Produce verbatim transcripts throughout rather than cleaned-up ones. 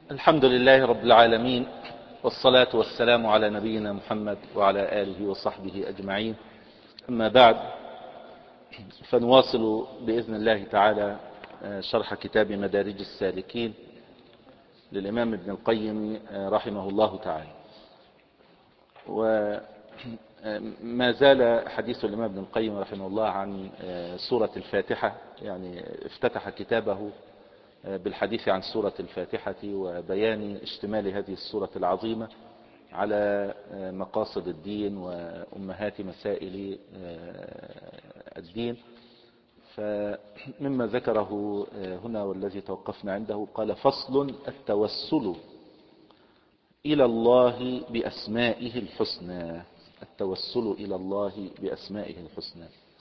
الحمد لله رب العالمين، والصلاة والسلام على نبينا محمد وعلى آله وصحبه أجمعين. أما بعد، فنواصل بإذن الله تعالى شرح كتاب مدارج السالكين للإمام ابن القيم رحمه الله تعالى. وما زال حديث الإمام ابن القيم رحمه الله عن سورة الفاتحة، يعني افتتح كتابه بالحديث عن سورة الفاتحة وبيان اشتمال هذه السورة العظيمة على مقاصد الدين وأمهات مسائل الدين. فمما ذكره هنا والذي توقفنا عنده قال: فصل: التوسل إلى الله بأسمائه الحسنى. التوسل إلى الله بأسمائه الحسنى.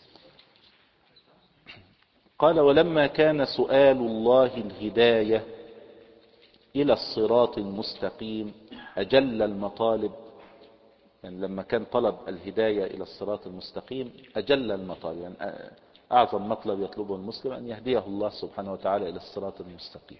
قال: ولما كان سؤال الله الهداية إلى الصراط المستقيم أجل المطالب، يعني لما كان طلب الهداية إلى الصراط المستقيم أجل المطالب، يعني أعظم مطلب يطلبه المسلم أن يهديه الله سبحانه وتعالى إلى الصراط المستقيم،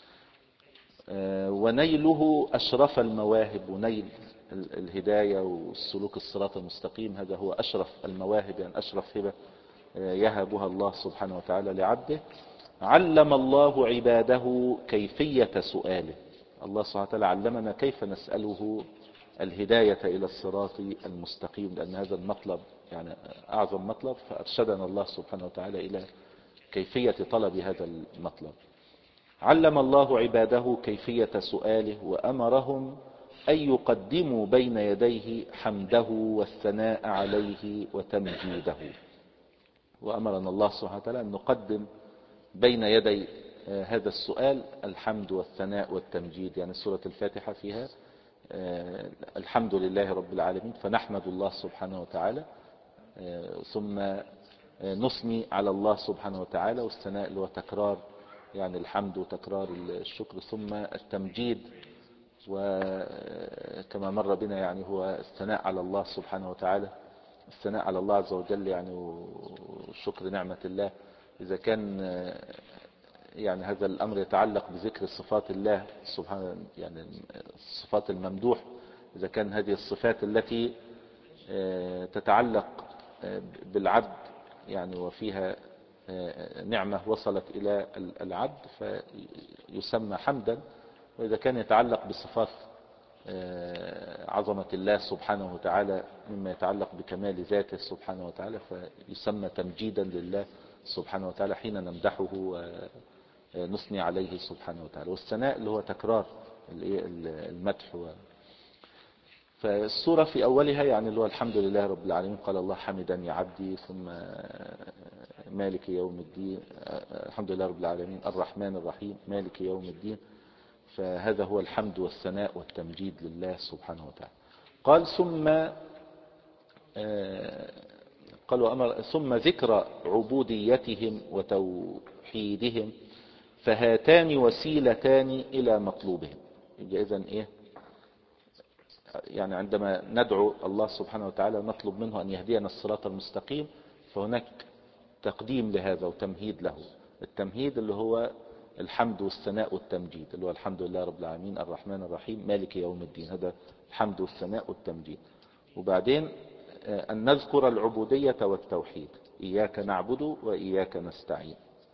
ونيله أشرف المواهب. ونيل الهداية والسلوك الصراط المستقيم هذا هو أشرف المواهب، يعني أشرف هبة يهبها الله سبحانه وتعالى لعبده. علم الله عباده كيفية سؤاله. الله سبحانه وتعالى علمنا كيف نسأله الهداية إلى الصراط المستقيم، لأن هذا المطلب يعني أعظم مطلب، فأرشدنا الله سبحانه وتعالى إلى كيفية طلب هذا المطلب. علم الله عباده كيفية سؤاله، وأمرهم أن يقدموا بين يديه حمده والثناء عليه وتمجيده. وأمرنا الله سبحانه وتعالى أن نقدم بين يدي هذا السؤال الحمد والثناء والتمجيد. يعني سورة الفاتحة فيها الحمد لله رب العالمين، فنحمد الله سبحانه وتعالى، ثم نثني على الله سبحانه وتعالى، والثناء اللي هو تكرار يعني الحمد وتكرار الشكر، ثم التمجيد وكما مر بنا يعني هو الثناء على الله سبحانه وتعالى، الثناء على الله عز وجل يعني وشكر نعمة الله. إذا كان يعني هذا الأمر يتعلق بذكر صفات الله سبحانه، يعني الصفات الممدوح، إذا كان هذه الصفات التي تتعلق بالعبد يعني وفيها نعمة وصلت إلى العبد فيسمى حمدا، وإذا كان يتعلق بصفات عظمة الله سبحانه وتعالى مما يتعلق بكمال ذاته سبحانه وتعالى فيسمى تمجيدا لله سبحانه وتعالى حين نمدحه ونثني عليه سبحانه وتعالى. والثناء اللي هو تكرار المدح. فالسورة في أولها يعني اللي هو الحمد لله رب العالمين، قال الله حمدني عبدي، ثم مالك يوم الدين، الحمد لله رب العالمين الرحمن الرحيم مالك يوم الدين. فهذا هو الحمد والثناء والتمجيد لله سبحانه وتعالى. قال ثم قال وأمر ثم ذكر عبوديتهم وتوحيدهم، فهاتان وسيلتان إلى مطلوبهم. إذن إيه يعني عندما ندعو الله سبحانه وتعالى نطلب منه أن يهدينا الصراط المستقيم، فهناك تقديم لهذا وتمهيد له. التمهيد اللي هو الحمد والثناء والتمجيد، اللي هو الحمد لله رب العالمين الرحمن الرحيم مالك يوم الدين، هذا الحمد والثناء والتمجيد. وبعدين أن نذكر العبودية والتوحيد، إياك نعبد وإياك نستعين.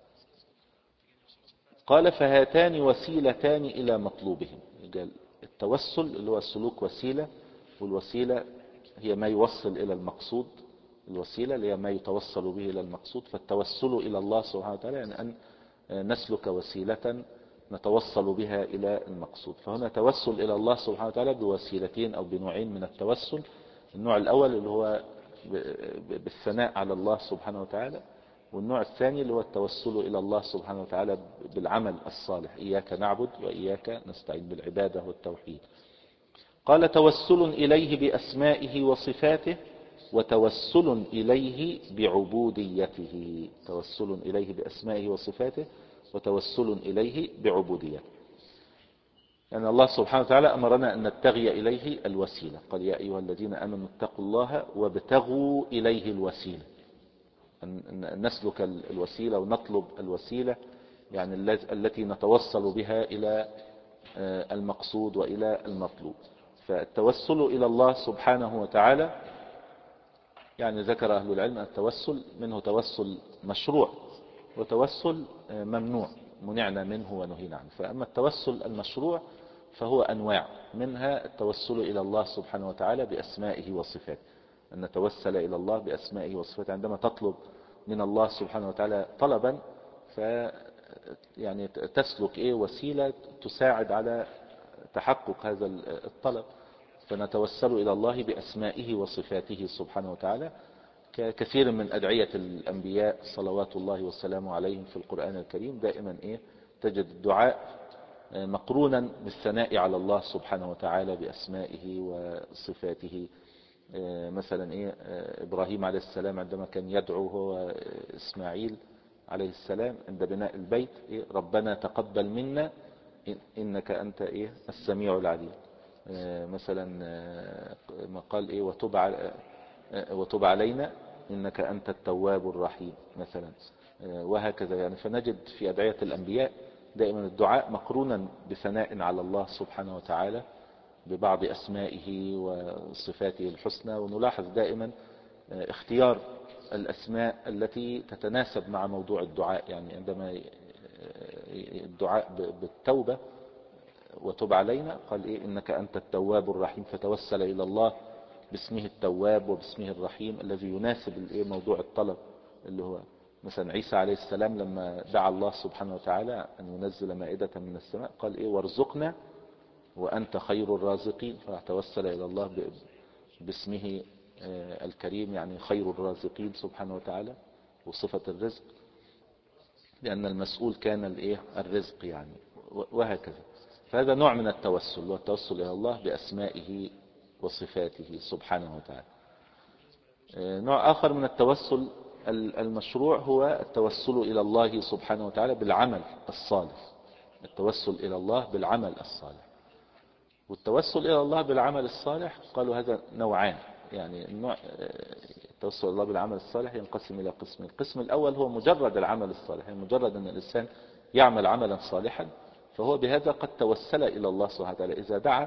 قال فهاتان وسيلتان إلى مطلوبهم. التوسل اللي هو السلوك وسيلة، والوسيلة هي ما يوصل إلى المقصود. الوسيلة اللي هي ما يتوصل به إلى المقصود، فالتوسل إلى الله سبحانه وتعالى يعني أن نسلك وسيلة نتوصل بها إلى المقصود. فهنا توسل إلى الله سبحانه وتعالى بوسيلتين أو بنوعين من التوسل. النوع الأول اللي هو بالثناء على الله سبحانه وتعالى، والنوع الثاني اللي هو التوسل إلى الله سبحانه وتعالى بالعمل الصالح، إياك نعبد وإياك نستعين، بالعبادة والتوحيد. قال توسل إليه بأسمائه وصفاته، وتوسل إليه بعبوديته. توسل إليه بأسمائه وصفاته، وتوسل إليه بعبوديته. يعني الله سبحانه وتعالى أمرنا أن نبتغي إليه الوسيلة، قال يا أيها الذين آمنوا اتقوا الله وابتغوا إليه الوسيلة، أن نسلك الوسيلة ونطلب الوسيلة يعني التي نتوصل بها إلى المقصود وإلى المطلوب. فالتوسل إلى الله سبحانه وتعالى يعني ذكر أهل العلم التوسل منه توسل مشروع وتوسل ممنوع منعنا منه ونهينا عنه. فأما التوسل المشروع فهو أنواع، منها التوسل إلى الله سبحانه وتعالى بأسمائه وصفاته، أن نتوسل إلى الله بأسمائه وصفاته. عندما تطلب من الله سبحانه وتعالى طلبا ف يعني تسلك إيه وسيلة تساعد على تحقق هذا الطلب، فنتوسل إلى الله بأسمائه وصفاته سبحانه وتعالى، ككثير من أدعية الأنبياء صلوات الله والسلام عليهم في القرآن الكريم. دائما إيه تجد الدعاء مقرونا بالثناء على الله سبحانه وتعالى بأسمائه وصفاته. مثلا إيه إبراهيم عليه السلام عندما كان يدعو هو إسماعيل عليه السلام عند بناء البيت إيه ربنا تقبل منا إنك أنت إيه السميع العليم. مثلا ما قال إيه وتب وتب علينا إنك أنت التواب الرحيم مثلا، وهكذا يعني. فنجد في أدعية الأنبياء دائما الدعاء مقرونا بثناء على الله سبحانه وتعالى ببعض أسمائه وصفاته الحسنى. ونلاحظ دائما اختيار الأسماء التي تتناسب مع موضوع الدعاء، يعني عندما الدعاء بالتوبة وتب علينا قال إيه إنك أنت التواب الرحيم، فتوسل إلى الله باسمه التواب وباسمه الرحيم الذي يناسب الإيه موضوع الطلب، اللي هو مثلا عيسى عليه السلام لما دعا الله سبحانه وتعالى أن ينزل مائدة من السماء قال إيه وارزقنا وأنت خير الرازقين، فتوسل إلى الله باسمه الكريم يعني خير الرازقين سبحانه وتعالى وصفة الرزق، لأن المسؤول كان الإيه الرزق يعني، وهكذا. فهذا نوع من التوسل، والتوسل إلى الله بأسمائه وصفاته سبحانه وتعالى. نوع آخر من التوسل المشروع هو التوسل إلى الله سبحانه وتعالى بالعمل الصالح، التوسل إلى الله بالعمل الصالح. والتوسل إلى الله بالعمل الصالح قالوا هذا نوعان، يعني النوع التوسل إلى الله بالعمل الصالح ينقسم إلى قسمين. القسم الأول هو مجرد العمل الصالح، يعني مجرد أن الإنسان يعمل عملا صالحا فهو بهذا قد توسل إلى الله سبحانه وتعالى. إذا دعا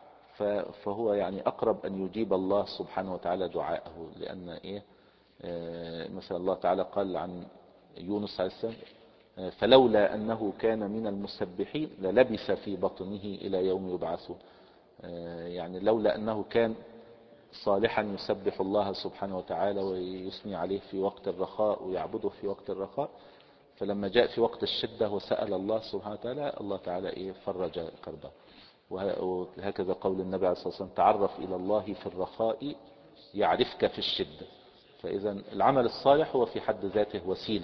فهو يعني أقرب أن يجيب الله سبحانه وتعالى دعاءه، لأن إيه مثلا الله تعالى قال عن يونس عليه السلام فلولا أنه كان من المسبحين للبث في بطنه إلى يوم يبعثون، يعني لولا أنه كان صالحا يسبح الله سبحانه وتعالى ويثني عليه في وقت الرخاء ويعبده في وقت الرخاء، فلما جاء في وقت الشدة وسأل الله سبحانه وتعالى الله تعالى إيه فرج كربه. وهكذا قول النبي عليه الصلاة والسلام تعرف إلى الله في الرخاء يعرفك في الشدة. فإذا العمل الصالح هو في حد ذاته وسيلة،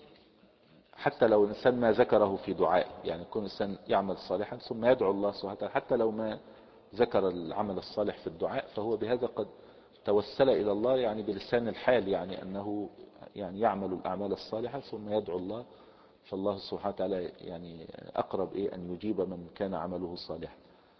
حتى لو الإنسان ما ذكره في دعائه، يعني يكون الإنسان يعمل صالحا ثم يدعو الله سبحانه وتعالى حتى لو ما ذكر العمل الصالح في الدعاء، فهو بهذا قد توسل إلى الله يعني بلسان الحال، يعني أنه يعني يعمل الأعمال الصالحة ثم يدعو الله، فالله سبحانه وتعالى يعني أقرب إيه أن يجيب من كان عمله صالحا.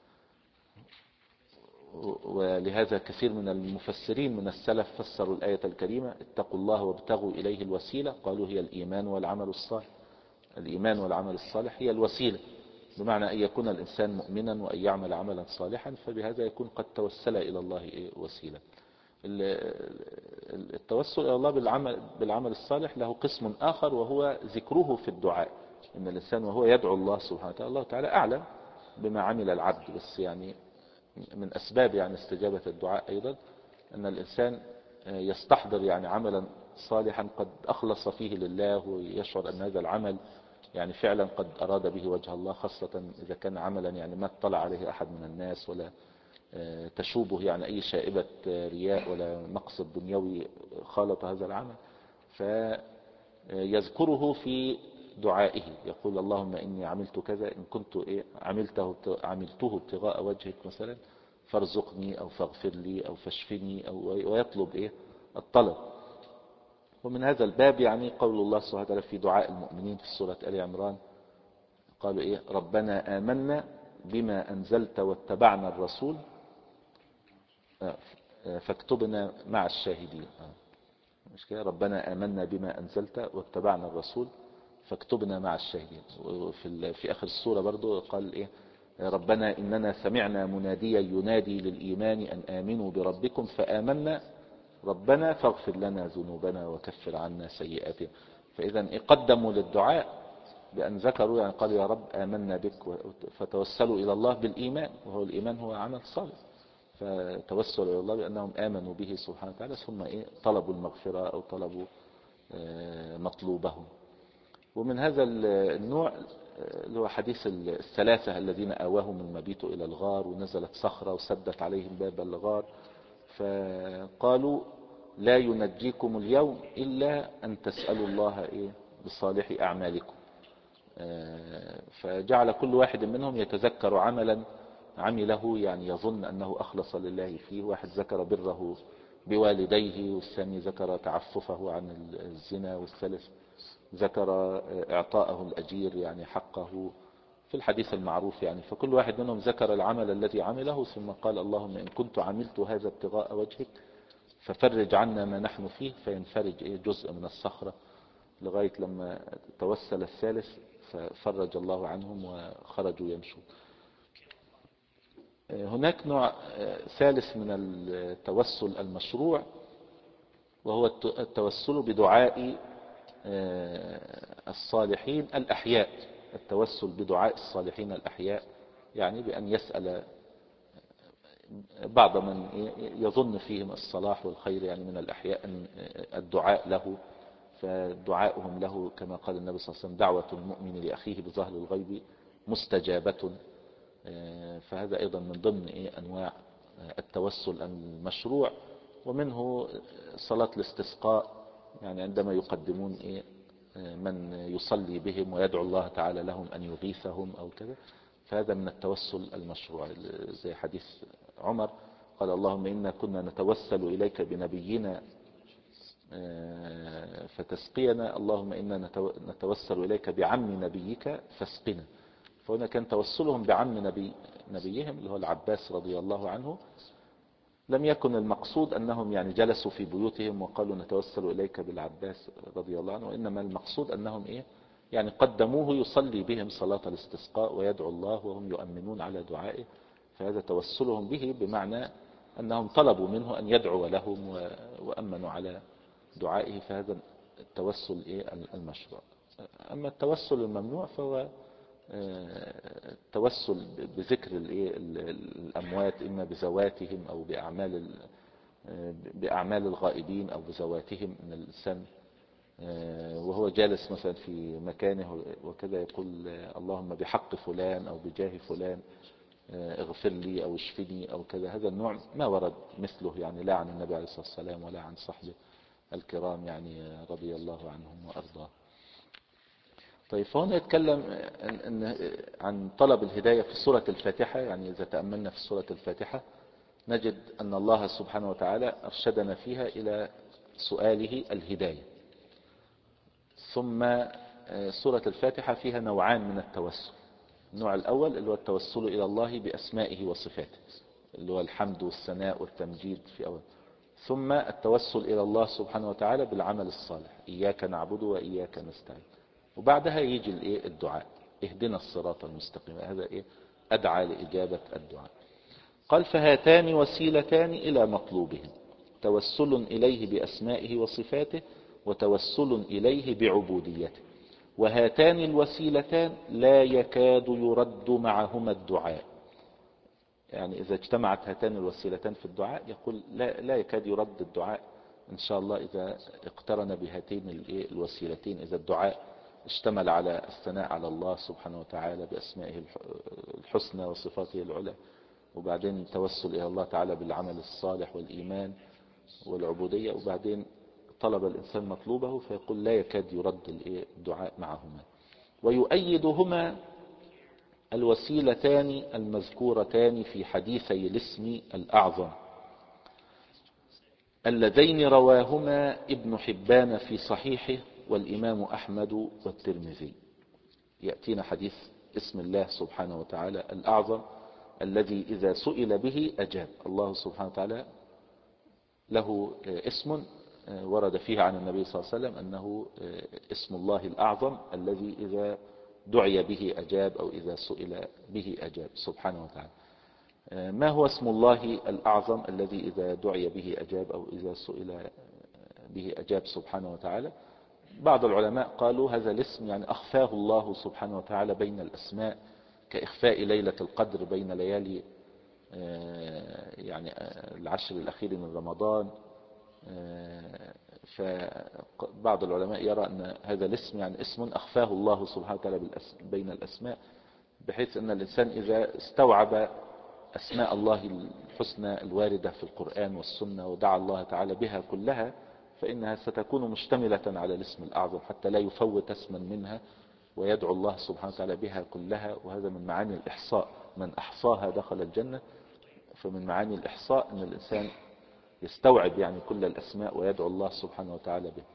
ولهذا كثير من المفسرين من السلف فسروا الآية الكريمة اتقوا الله وابتغوا إليه الوسيلة، قالوا هي الإيمان والعمل الصالح. الإيمان والعمل الصالح هي الوسيلة، بمعنى أن يكون الإنسان مؤمنا وأن يعمل عملا صالحا، فبهذا يكون قد توسل إلى الله وسيلة. التوسل إلى الله بالعمل, بالعمل الصالح له قسم آخر وهو ذكره في الدعاء، إن الإنسان وهو يدعو الله سبحانه وتعالى الله تعالى أعلم بما عمل العبد، بس يعني من أسباب يعني استجابة الدعاء أيضا أن الإنسان يستحضر يعني عملا صالحا قد أخلص فيه لله، ويشعر أن هذا العمل يعني فعلا قد أراد به وجه الله، خاصة إذا كان عملا يعني ما اطلع عليه أحد من الناس ولا تشوبه يعني أي شائبة رياء ولا مقصد دنيوي خالط هذا العمل، فيذكره في دعائه يقول اللهم إني عملت كذا إن كنت إيه عملته عملته ابتغاء وجهك مثلا فارزقني أو فاغفر لي أو فاشفني أو ويطلب إيه الطلب. ومن هذا الباب يعني قول الله سبحانه وتعالى في دعاء المؤمنين في سورة آل عمران قالوا إيه ربنا آمنا بما أنزلت واتبعنا الرسول فاكتبنا مع الشاهدين. مش كده ربنا آمنا بما أنزلت واتبعنا الرسول فاكتبنا مع الشاهدين. وفي في آخر السورة برضو قال إيه ربنا إننا سمعنا مناديا ينادي للإيمان أن آمنوا بربكم فآمنا ربنا فاغفر لنا ذنوبنا وكفر عنا سيئاتنا. فإذا قدموا للدعاء بأن ذكروا، يعني قالوا يا رب آمنا بك، فتوسلوا إلى الله بالإيمان، وهو الإيمان هو عمل صالح، فتوسلوا إلى الله بأنهم آمنوا به سبحانه وتعالى، ثم إيه طلبوا المغفرة أو طلبوا مطلوبهم. ومن هذا النوع اللي هو حديث الثلاثة الذين آواهم المبيت إلى الغار، ونزلت صخرة وسدت عليهم باب الغار، فقالوا لا ينجيكم اليوم إلا أن تسألوا الله إيه بصالح أعمالكم. فجعل كل واحد منهم يتذكر عملا عمله، يعني يظن أنه أخلص لله فيه. واحد ذكر بره بوالديه، والثاني ذكر تعففه عن الزنا، والثالث ذكر إعطاءه الأجير يعني حقه في الحديث المعروف يعني. فكل واحد منهم ذكر العمل الذي عمله، ثم قال اللهم إن كنت عملت هذا ابتغاء وجهك ففرج عنا ما نحن فيه، فينفرج جزء من الصخرة، لغاية لما توسل الثالث ففرج الله عنهم وخرجوا يمشون. هناك نوع ثالث من التوسل المشروع، وهو التوسل بدعاء الصالحين الأحياء. التوسل بدعاء الصالحين الأحياء، يعني بأن يسأل بعض من يظن فيهم الصلاح والخير يعني من الأحياء أن الدعاء له، فدعاؤهم له كما قال النبي صلى الله عليه وسلم دعوة المؤمن لأخيه بظهر الغيب مستجابة. فهذا أيضا من ضمن أنواع التوسل المشروع. ومنه صلاة الاستسقاء، يعني عندما يقدمون من يصلي بهم ويدعو الله تعالى لهم أن يغيثهم أو كذا، فهذا من التوسل المشروع. زي حديث عمر قال اللهم إنا كنا نتوسل إليك بنبينا فتسقينا، اللهم إنا نتوسل إليك بعم نبيك فاسقنا. فهنا كان توسلهم بعم نبي نبيهم اللي هو العباس رضي الله عنه. لم يكن المقصود أنهم يعني جلسوا في بيوتهم وقالوا نتوسل إليك بالعباس رضي الله عنه، وإنما المقصود أنهم إيه يعني قدموه يصلي بهم صلاة الاستسقاء ويدعو الله وهم يؤمنون على دعائه. فهذا توسلهم به بمعنى أنهم طلبوا منه أن يدعو لهم وأمنوا على دعائه، فهذا التوسل إيه المشروع. أما التوسل الممنوع فهو التوسل بذكر الأموات، إما بذواتهم أو بأعمال بأعمال الغائبين أو بذواتهم من الإنسان، وهو جالس مثلا في مكانه وكذا يقول اللهم بحق فلان أو بجاه فلان اغفر لي أو اشفني أو كذا. هذا النوع ما ورد مثله يعني، لا عن النبي عليه الصلاة والسلام ولا عن صحبه الكرام يعني رضي الله عنهم وأرضاه. طيب فهنا يتكلم عن طلب الهداية في سورة الفاتحة. يعني إذا تأملنا في سورة الفاتحة نجد أن الله سبحانه وتعالى أرشدنا فيها إلى سؤاله الهداية. ثم سورة الفاتحة فيها نوعان من التوسل. النوع الأول اللي هو التوسل إلى الله بأسمائه وصفاته، اللي هو الحمد والثناء والتمجيد في أول. ثم التوسل إلى الله سبحانه وتعالى بالعمل الصالح، إياك نعبد وإياك نستعين. وبعدها يجي الايه الدعاء اهدنا الصراط المستقيم. هذا ايه ادعى لاجابه الدعاء. قال فهاتان وسيلتان الى مطلوبهم، توسل اليه باسمائه وصفاته وتوسل اليه بعبوديته، وهاتان الوسيلتان لا يكاد يرد معهما الدعاء. يعني اذا اجتمعت هاتان الوسيلتان في الدعاء يقول لا, لا يكاد يرد الدعاء ان شاء الله اذا اقترن بهاتين الوسيلتين. اذا الدعاء اشتمل على الثناء على الله سبحانه وتعالى بأسمائه الحسنى وصفاته العلى، وبعدين التوسل إلى الله تعالى بالعمل الصالح والإيمان والعبودية، وبعدين طلب الإنسان مطلوبه، فيقول لا يكاد يرد الدعاء معهما. ويؤيدهما الوسيلتان المذكورتان في حديثي الاسم الأعظم اللذين رواهما ابن حبان في صحيحه والإمام أحمد والترمذي. يأتينا حديث اسم الله سبحانه وتعالى الأعظم الذي إذا سئل به أجاب. الله سبحانه وتعالى له اسم ورد فيه عن النبي صلى الله عليه وسلم أنه اسم الله الأعظم الذي إذا دعي به أجاب أو إذا سئل به أجاب سبحانه وتعالى. ما هو اسم الله الأعظم الذي إذا دعي به أجاب أو إذا سئل به أجاب سبحانه وتعالى؟ بعض العلماء قالوا هذا الاسم يعني أخفاه الله سبحانه وتعالى بين الأسماء، كإخفاء ليلة القدر بين ليالي يعني العشر الأخير من رمضان. فبعض العلماء يرى أن هذا الاسم يعني اسم أخفاه الله سبحانه وتعالى بين الأسماء، بحيث أن الإنسان إذا استوعب أسماء الله الحسنى الواردة في القرآن والسنة ودعا الله تعالى بها كلها، فإنها ستكون مشتملة على الاسم الأعظم حتى لا يفوت اسما منها، ويدعو الله سبحانه وتعالى بها كلها. وهذا من معاني الإحصاء، من أحصاها دخل الجنة. فمن معاني الإحصاء أن الإنسان يستوعب يعني كل الأسماء ويدعو الله سبحانه وتعالى به.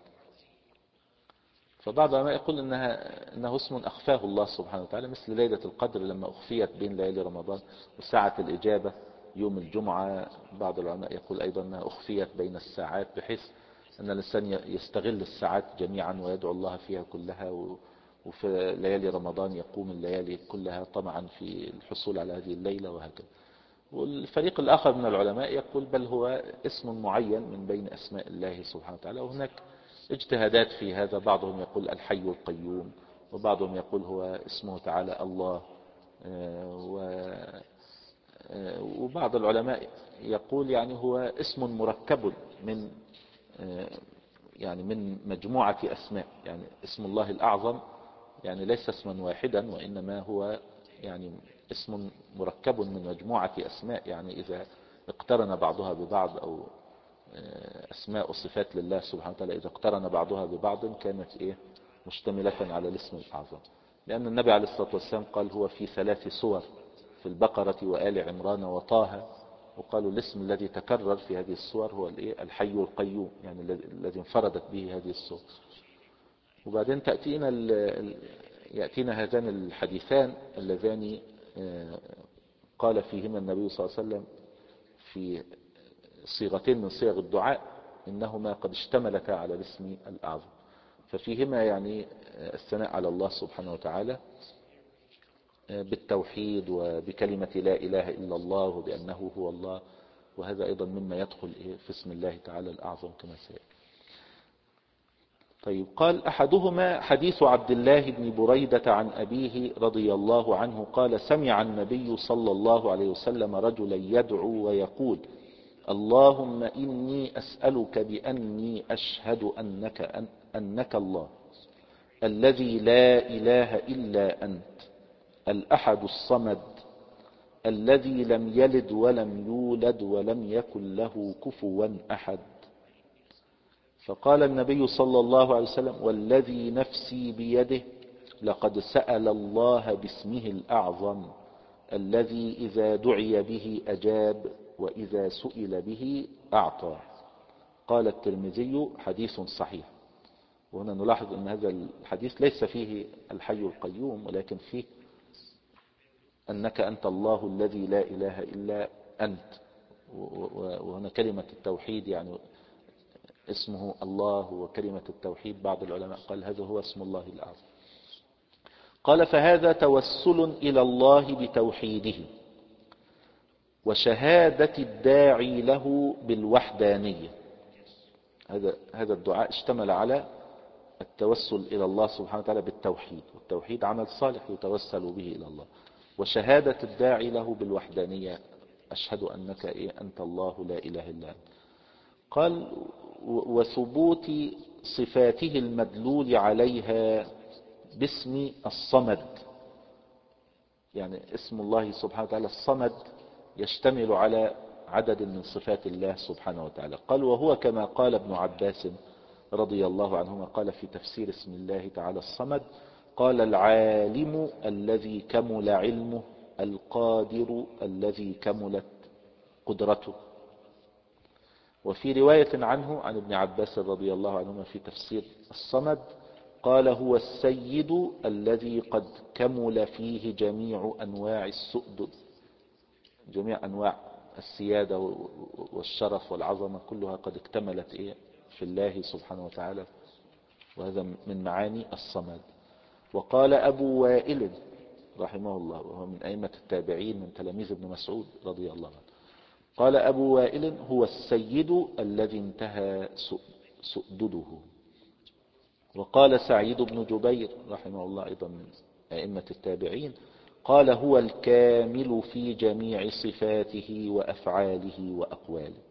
فبعض العلماء يقول إنها إنه اسم أخفاه الله سبحانه وتعالى، مثل ليلة القدر لما أخفيت بين ليالي رمضان، وساعة الإجابة يوم الجمعة. بعض العلماء يقول أيضا أنها أخفيت بين الساعات، بحيث أن الإنسان يستغل الساعات جميعا ويدعو الله فيها كلها. وفي ليالي رمضان يقوم الليالي كلها طمعا في الحصول على هذه الليلة وهكذا. والفريق الآخر من العلماء يقول بل هو اسم معين من بين أسماء الله سبحانه وتعالى، وهناك اجتهادات في هذا. بعضهم يقول الحي القيوم، وبعضهم يقول هو اسمه تعالى الله، وبعض العلماء يقول يعني هو اسم مركب من يعني من مجموعة أسماء. يعني اسم الله الأعظم يعني ليس اسما واحدا، وإنما هو يعني اسم مركب من مجموعة أسماء. يعني إذا اقترن بعضها ببعض، أو أسماء وصفات لله سبحانه وتعالى إذا اقترن بعضها ببعض كانت إيه مشتملة على الاسم الأعظم. لأن النبي عليه الصلاة والسلام قال هو في ثلاث سور، في البقرة وآل عمران وطه. وقالوا الاسم الذي تكرر في هذه السور هو الحي القيوم، يعني الذي انفردت به هذه السور. وبعدين تأتينا يأتينا هذان الحديثان اللذان قال فيهما النبي صلى الله عليه وسلم في صيغتين من صيغ الدعاء إنهما قد اشتملتا على الاسم الأعظم. ففيهما يعني الثناء على الله سبحانه وتعالى بالتوحيد وبكلمة لا إله إلا الله وبأنه هو الله، وهذا أيضا مما يدخل في اسم الله تعالى الأعظم كما سيأتي. طيب، قال أحدهما حديث عبد الله بن بريدة عن أبيه رضي الله عنه قال سمع النبي صلى الله عليه وسلم رجلا يدعو ويقول اللهم إني أسألك بأني أشهد أنك, أن أنك الله الذي لا إله إلا أنت الأحد الصمد الذي لم يلد ولم يولد ولم يكن له كفوا أحد. فقال النبي صلى الله عليه وسلم والذي نفسي بيده لقد سأل الله باسمه الأعظم الذي إذا دعي به أجاب وإذا سئل به أعطى. قال الترمذي حديث صحيح. وهنا نلاحظ أن هذا الحديث ليس فيه الحي القيوم، ولكن فيه أنك أنت الله الذي لا إله إلا أنت. وهنا كلمة التوحيد يعني اسمه الله وكلمة التوحيد، بعض العلماء قال هذا هو اسم الله الأعظم. قال فهذا توسل إلى الله بتوحيده وشهادة الداعي له بالوحدانية. هذا هذا الدعاء اشتمل على التوسل إلى الله سبحانه وتعالى بالتوحيد، والتوحيد عمل صالح يتوسل به إلى الله، وشهادة الداعي له بالوحدانية أشهد أنك إيه أنت الله لا إله إلا أنت. قال وثبوت صفاته المدلول عليها باسم الصمد. يعني اسم الله سبحانه وتعالى الصمد يشتمل على عدد من صفات الله سبحانه وتعالى. قال وهو كما قال ابن عباس رضي الله عنهما قال في تفسير اسم الله تعالى الصمد قال العالم الذي كمل علمه القادر الذي كملت قدرته. وفي رواية عنه عن ابن عباس رضي الله عنهما في تفسير الصمد قال هو السيد الذي قد كمل فيه جميع أنواع السؤدد، جميع أنواع السيادة والشرف والعظمة كلها قد اكتملت إيه في الله سبحانه وتعالى. وهذا من معاني الصمد. وقال أبو وائل رحمه الله وهو من أئمة التابعين من تلاميذ ابن مسعود رضي الله عنه، قال أبو وائل: هو السيد الذي انتهى سؤدده. وقال سعيد بن جبير رحمه الله أيضا من أئمة التابعين، قال: هو الكامل في جميع صفاته وأفعاله وأقواله.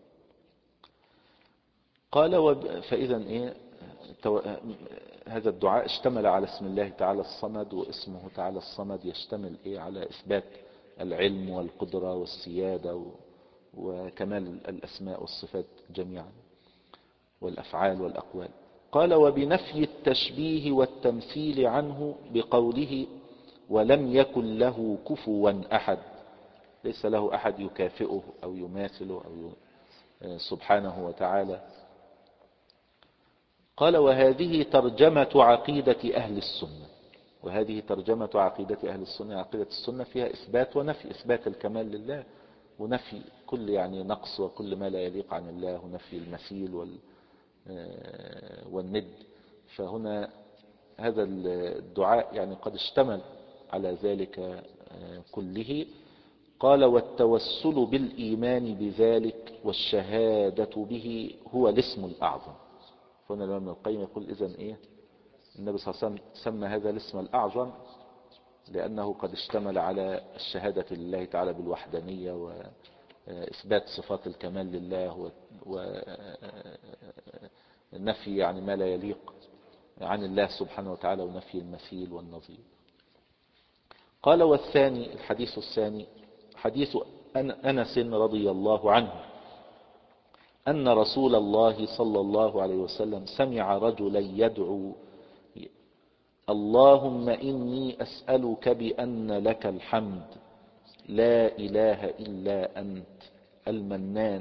قال وب... فإذا إيه تو... هذا الدعاء اشتمل على اسم الله تعالى الصمد، واسمه تعالى الصمد يشتمل إيه على إثبات العلم والقدرة والسيادة و... وكمال الأسماء والصفات جميعا والأفعال والأقوال. قال: وبنفي التشبيه والتمثيل عنه بقوله: ولم يكن له كفوا أحد، ليس له أحد يكافئه أو يماثله أو ي... سبحانه وتعالى. قال: وهذه ترجمة عقيدة أهل السنة، وهذه ترجمة عقيدة أهل السنة. عقيدة السنة فيها إثبات ونفي، إثبات الكمال لله ونفي كل يعني نقص وكل ما لا يليق عن الله، ونفي المثيل وال والند. فهنا هذا الدعاء يعني قد اشتمل على ذلك كله. قال: والتوسل بالإيمان بذلك والشهادة به هو الاسم الأعظم. هنا الإمام ابن القيم يقول: إذن إيه النبي صلى الله عليه وسلم سمى هذا الاسم الأعظم لأنه قد اشتمل على الشهادة لله تعالى بالوحدانية وإثبات صفات الكمال لله ونفي يعني ما لا يليق عن الله سبحانه وتعالى ونفي المثيل والنظير. قال: والثاني الحديث الثاني حديث أنس رضي الله عنه أن رسول الله صلى الله عليه وسلم سمع رجلا يدعو: اللهم إني أسألك بأن لك الحمد لا إله إلا أنت المنان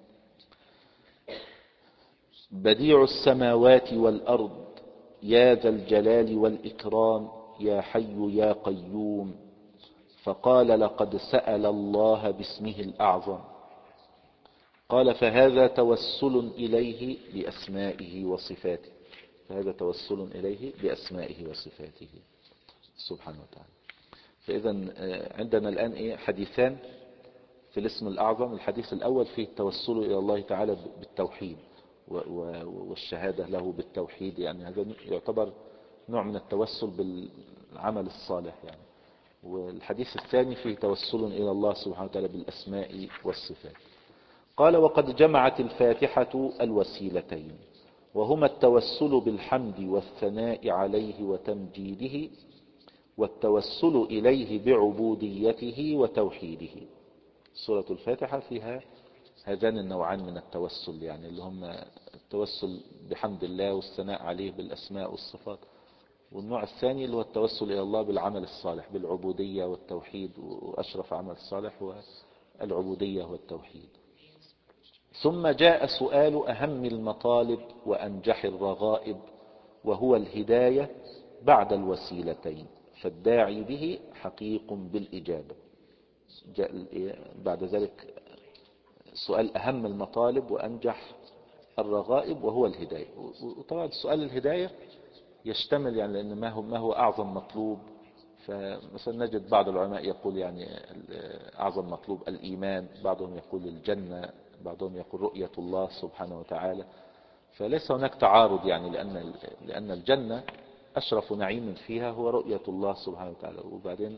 بديع السماوات والأرض يا ذا الجلال والإكرام يا حي يا قيوم. فقال: لقد سأل الله باسمه الأعظم. قال: فهذا توسل إليه بأسمائه وصفاته، فهذا توسل إليه بأسمائه وصفاته سبحانه وتعالى. فإذا عندنا الآن إيه حديثان في الاسم الأعظم. الحديث الأول فيه التوسل إلى الله تعالى بالتوحيد والشهادة له بالتوحيد، يعني هذا يعتبر نوع من التوسل بالعمل الصالح يعني. والحديث الثاني فيه توسل إلى الله سبحانه وتعالى بالأسماء والصفات. قال: وقد جمعت الفاتحة الوسيلتين، وهما التوسل بالحمد والثناء عليه وتمجيده، والتوسل إليه بعبوديته وتوحيده. سورة الفاتحة فيها هذان النوعان من التوسل، يعني اللي هم التوسل بحمد الله والثناء عليه بالأسماء والصفات، والنوع الثاني اللي هو التوسل إلى الله بالعمل الصالح بالعبودية والتوحيد، وأشرف عمل الصالح هو العبودية والتوحيد. ثم جاء سؤال أهم المطالب وأنجح الرغائب، وهو الهداية بعد الوسيلتين، فالداعي به حقيق بالإجابة. جاء بعد ذلك سؤال أهم المطالب وأنجح الرغائب وهو الهداية. وطبعا سؤال الهداية يشتمل يعني لأن ما هو, ما هو أعظم مطلوب. فمثلا نجد بعض العلماء يقول يعني أعظم مطلوب الإيمان، بعضهم يقول الجنة، بعضهم يقول رؤية الله سبحانه وتعالى. فليس هناك تعارض يعني، لأن لأن الجنة أشرف نعيم فيها هو رؤية الله سبحانه وتعالى. وبعدين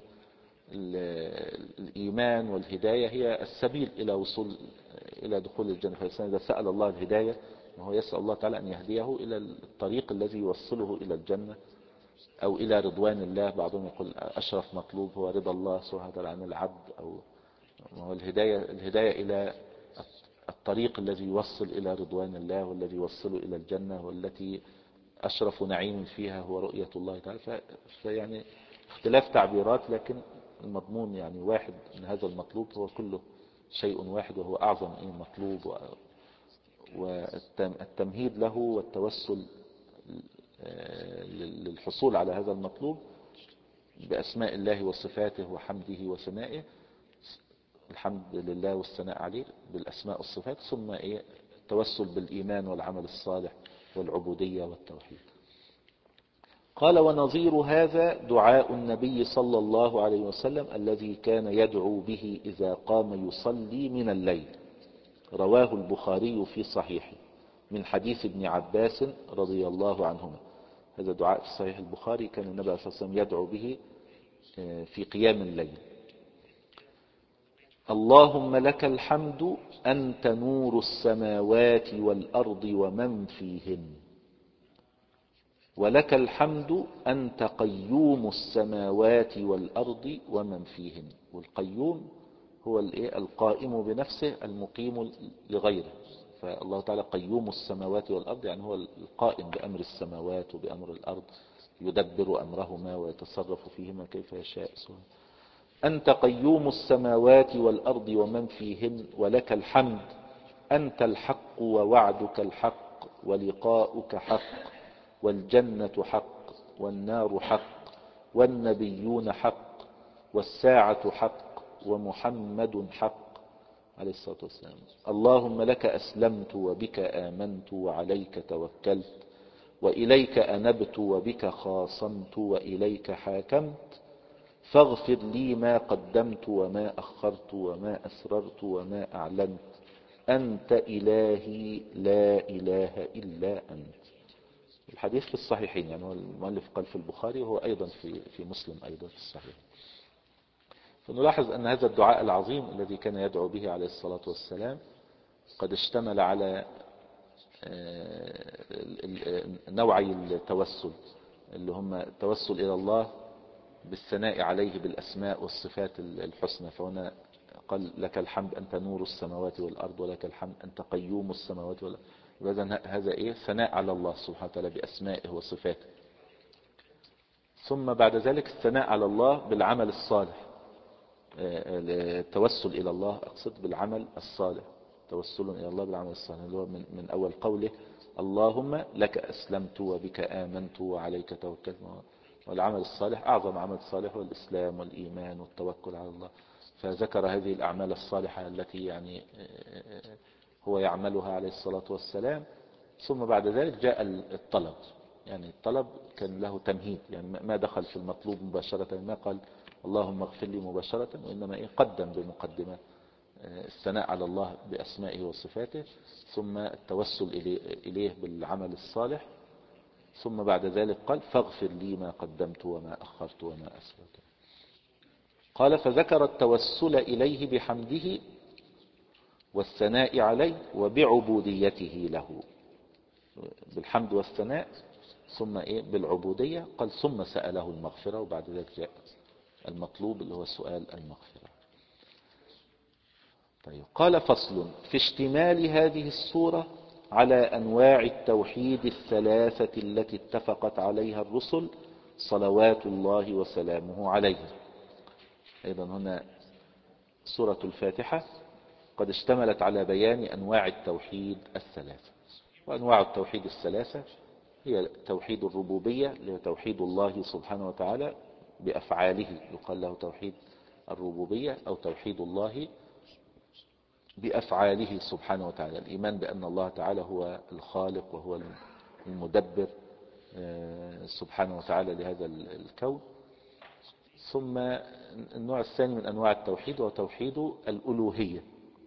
الإيمان والهداية هي السبيل إلى وصول إلى دخول الجنة. فالإنسان إذا سأل الله الهداية وهو يسأل الله تعالى أن يهديه إلى الطريق الذي يوصله إلى الجنة أو إلى رضوان الله. بعضهم يقول أشرف مطلوب هو رضا الله سبحانه وتعالى عن العبد، أو هو الهداية الهداية إلى الطريق الذي يوصل إلى رضوان الله والذي يوصله إلى الجنة، والتي أشرف نعيم فيها هو رؤية الله تعالى. فيعني اختلاف تعبيرات، لكن المضمون يعني واحد من هذا المطلوب هو كله شيء واحد، وهو أعظم مطلوب. والتمهيد له والتوسل للحصول على هذا المطلوب بأسماء الله وصفاته وحمده وثنائه، الحمد لله والثناء عليه بالأسماء والصفات، ثم إيه التوسل بالإيمان والعمل الصالح والعبودية والتوحيد. قال ونظير هذا دعاء النبي صلى الله عليه وسلم الذي كان يدعو به إذا قام يصلي من الليل، رواه البخاري في صحيحه من حديث ابن عباس رضي الله عنهما. هذا دعاء في صحيح البخاري كان النبي صلى الله عليه وسلم يدعو به في قيام الليل. اللهم لك الحمد أنت نور السماوات والأرض ومن فيهن، ولك الحمد أنت قيوم السماوات والأرض ومن فيهن. والقيوم هو القائم بنفسه المقيم لغيره، فالله تعالى قيوم السماوات والأرض، يعني هو القائم بأمر السماوات وبأمر الأرض، يدبر أمرهما ويتصرف فيهما كيف يشاء. أنت قيوم السماوات والأرض ومن فيهن، ولك الحمد أنت الحق ووعدك الحق ولقاؤك حق والجنة حق والنار حق والنبيون حق والساعة حق ومحمد حق عليه الصلاة والسلام. اللهم لك أسلمت وبك آمنت وعليك توكلت وإليك أنبت وبك خاصمت وإليك حاكمت، فاغفر لي ما قدمت وما أخرت وما أسررت وما أعلنت، أنت إلهي لا إله إلا أنت. الحديث في الصحيحين، يعني المؤلف قال في البخاري وهو أيضا في في مسلم أيضا في الصحيح. فنلاحظ أن هذا الدعاء العظيم الذي كان يدعو به عليه الصلاة والسلام قد اشتمل على نوعي التوسل، اللي هم التوسل إلى الله بالثناء عليه بالأسماء والصفات الحسنى. فهنا قال لك الحمد أنت نور السماوات والأرض ولك الحمد أنت قيوم السماوات والأرض. إذن هذا إيه؟ ثناء على الله سبحانه وتعالى بأسمائه وصفاته. ثم بعد ذلك الثناء على الله بالعمل الصالح، التوسل إلى الله أقصد بالعمل الصالح، توسل إلى الله بالعمل الصالح، اللي هو من, من أول قوله اللهم لك أسلمت وبك آمنت وعليك توكلت. والعمل الصالح أعظم عمل صالح هو الإسلام والإيمان والتوكل على الله. فذكر هذه الأعمال الصالحة التي يعني هو يعملها عليه الصلاة والسلام. ثم بعد ذلك جاء الطلب، يعني الطلب كان له تمهيد، يعني ما دخل في المطلوب مباشرة، ما قال اللهم اغفر لي مباشرة، وإنما إيه قدم بمقدمة الثناء على الله بأسمائه وصفاته، ثم التوسل إليه بالعمل الصالح، ثم بعد ذلك قال فاغفر لي ما قدمت وما أخرت وما أسررت. قال فذكر التوسل إليه بحمده والثناء عليه وبعبوديته له، بالحمد والثناء ثم إيه بالعبودية. قال ثم سأله المغفرة، وبعد ذلك جاء المطلوب اللي هو سؤال المغفرة. طيب قال فصل في اشتمال هذه السورة على أنواع التوحيد الثلاثة التي اتفقت عليها الرسل صلوات الله وسلامه عليهم. أيضا هنا سورة الفاتحة قد اشتملت على بيان أنواع التوحيد الثلاثة. وأنواع التوحيد الثلاثة هي توحيد الربوبية اللي هو توحيد الله سبحانه وتعالى بأفعاله، يقال له توحيد الربوبية أو توحيد الله بأفعاله سبحانه وتعالى، الإيمان بأن الله تعالى هو الخالق وهو المدبر سبحانه وتعالى لهذا الكون. ثم النوع الثاني من أنواع التوحيد هو توحيد الألوهية،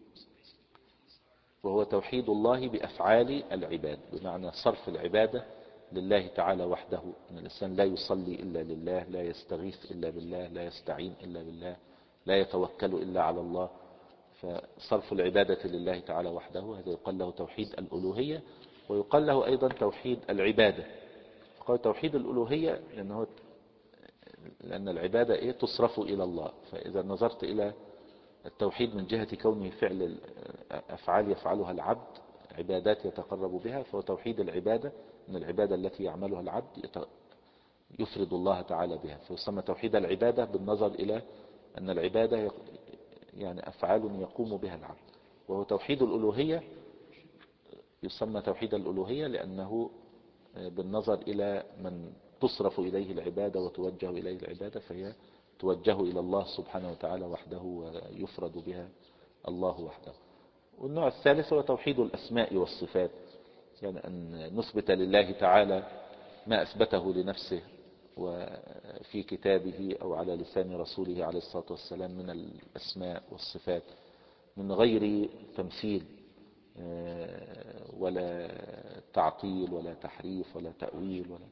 وهو توحيد الله بأفعال العباد، بمعنى صرف العبادة لله تعالى وحده. أن الإنسان لا يصلي إلا لله، لا يستغيث إلا بالله، لا يستعين إلا بالله، لا يتوكل إلا على الله. فصرف العبادة لله تعالى وحده هذا يقال له توحيد الألوهية، ويقال له أيضا توحيد العبادة. قال توحيد الألوهية لأنه لأن العبادة إيه تصرف إلى الله. فإذا نظرت إلى التوحيد من جهة كونه فعل أفعال يفعلها العبد، عبادات يتقرب بها، فهو توحيد العبادة، من العبادة التي يعملها العبد يفرد الله تعالى بها، فيسمى توحيد العبادة بالنظر إلى أن العبادة يعني أفعال يقوم بها العبد. وهو توحيد الألوهية يسمى توحيد الألوهية لأنه بالنظر إلى من تصرف إليه العبادة وتوجه إليه العبادة، فهي توجه إلى الله سبحانه وتعالى وحده ويفرد بها الله وحده. والنوع الثالث هو توحيد الأسماء والصفات، يعني أن نثبت لله تعالى ما أثبته لنفسه وفي كتابه أو على لسان رسوله عليه الصلاة والسلام من الأسماء والصفات من غير تمثيل ولا تعطيل ولا تحريف ولا تأويل ولا.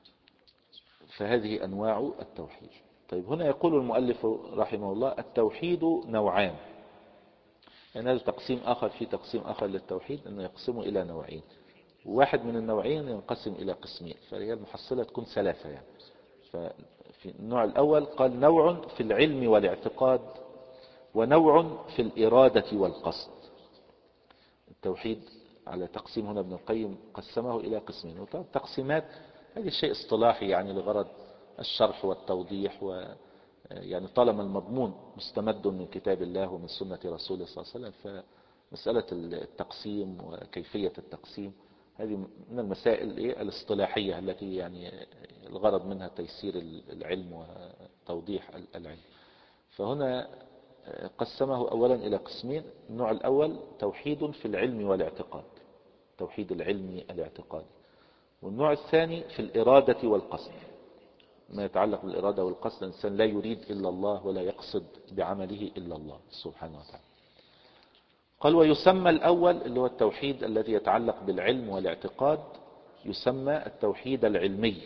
فهذه أنواع التوحيد. طيب هنا يقول المؤلف رحمه الله التوحيد نوعان، يعني هذا تقسيم آخر في تقسيم آخر للتوحيد أنه يقسمه إلى نوعين، واحد من النوعين ينقسم إلى قسمين، فهي المحصلة تكون ثلاثة يعني. ففي النوع الأول قال نوع في العلم والاعتقاد ونوع في الإرادة والقصد. التوحيد على تقسيم هنا ابن القيم قسمه إلى قسمين، وتقسيمات هذه شيء اصطلاحي يعني لغرض الشرح والتوضيح، و يعني طالما المضمون مستمد من كتاب الله ومن سنة رسوله صلى الله عليه وسلم، فمسألة التقسيم وكيفية التقسيم هذه من المسائل الاصطلاحية التي يعني الغرض منها تيسير العلم وتوضيح العلم. فهنا قسمه أولا إلى قسمين. النوع الأول توحيد في العلم والاعتقاد، توحيد العلمي الاعتقادي. والنوع الثاني في الإرادة والقصد، ما يتعلق بالإرادة والقصد، الإنسان لا يريد إلا الله ولا يقصد بعمله إلا الله سبحانه وتعالى. قال ويسمى الأول اللي هو التوحيد الذي يتعلق بالعلم والاعتقاد يسمى التوحيد العلمي،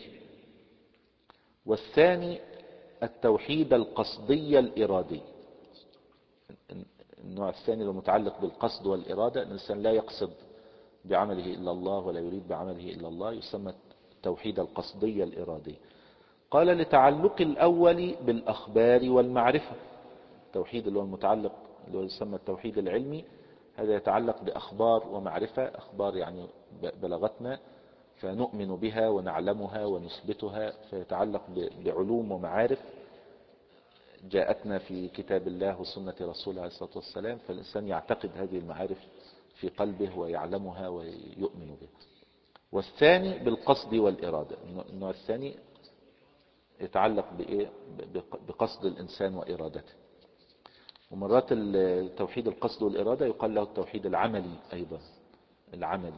والثاني التوحيد القصدي الإرادي. النوع الثاني اللي متعلق بالقصد والإرادة، الإنسان لا يقصد بعمله إلا الله ولا يريد بعمله إلا الله، يسمى التوحيد القصدي الإرادي. قال لتعلق الأول بالأخبار والمعرفة، التوحيد اللي هو المتعلق اللي هو يسمى التوحيد العلمي، هذا يتعلق بأخبار ومعرفة. أخبار يعني بلغتنا فنؤمن بها ونعلمها ونثبتها، فيتعلق بعلوم ومعارف جاءتنا في كتاب الله وسنة رسوله عليه الصلاة والسلام، فالإنسان يعتقد هذه المعارف في قلبه ويعلمها ويؤمن بها. والثاني بالقصد والإرادة، النوع الثاني يتعلق بإيه؟ بقصد الإنسان وإرادته. ومرات التوحيد القصد والإرادة يقال له التوحيد العملي أيضا، العملي.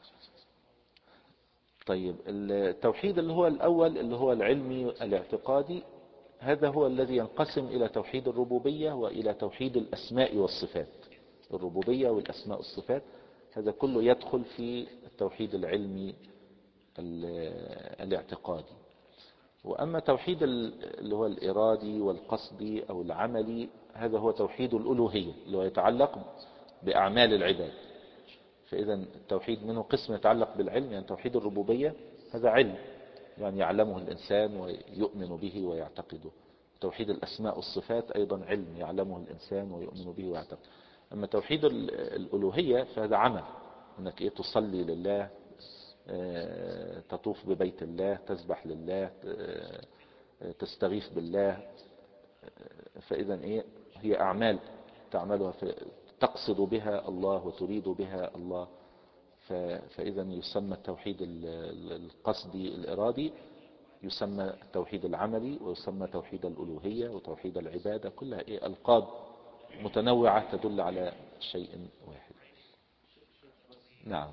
طيب التوحيد اللي هو الأول اللي هو العلمي الاعتقادي، هذا هو الذي ينقسم إلى توحيد الربوبية وإلى توحيد الأسماء والصفات. الربوبية والأسماء والصفات هذا كله يدخل في التوحيد العلمي الاعتقادي. وأما توحيد اللي هو الإرادي والقصدي أو العملي، هذا هو توحيد الألوهية اللي هو يتعلق بأعمال العباد. فإذا التوحيد منه قسم يتعلق بالعلم، يعني توحيد الربوبية هذا علم يعني يعلمه الإنسان ويؤمن به ويعتقده. توحيد الأسماء والصفات أيضا علم يعلمه الإنسان ويؤمن به ويعتقده. أما توحيد الألوهية فهذا عمل، أنك إيه تصلي لله، تطوف ببيت الله، تسبح لله، تستغيث بالله. فإذا إيه هي أعمال تعملها تقصد بها الله وتريد بها الله. فإذا يسمى التوحيد القصدي الإرادي، يسمى التوحيد العملي، ويسمى توحيد الألوهية وتوحيد العبادة، كلها إيه ألقاب متنوعة تدل على شيء واحد. نعم.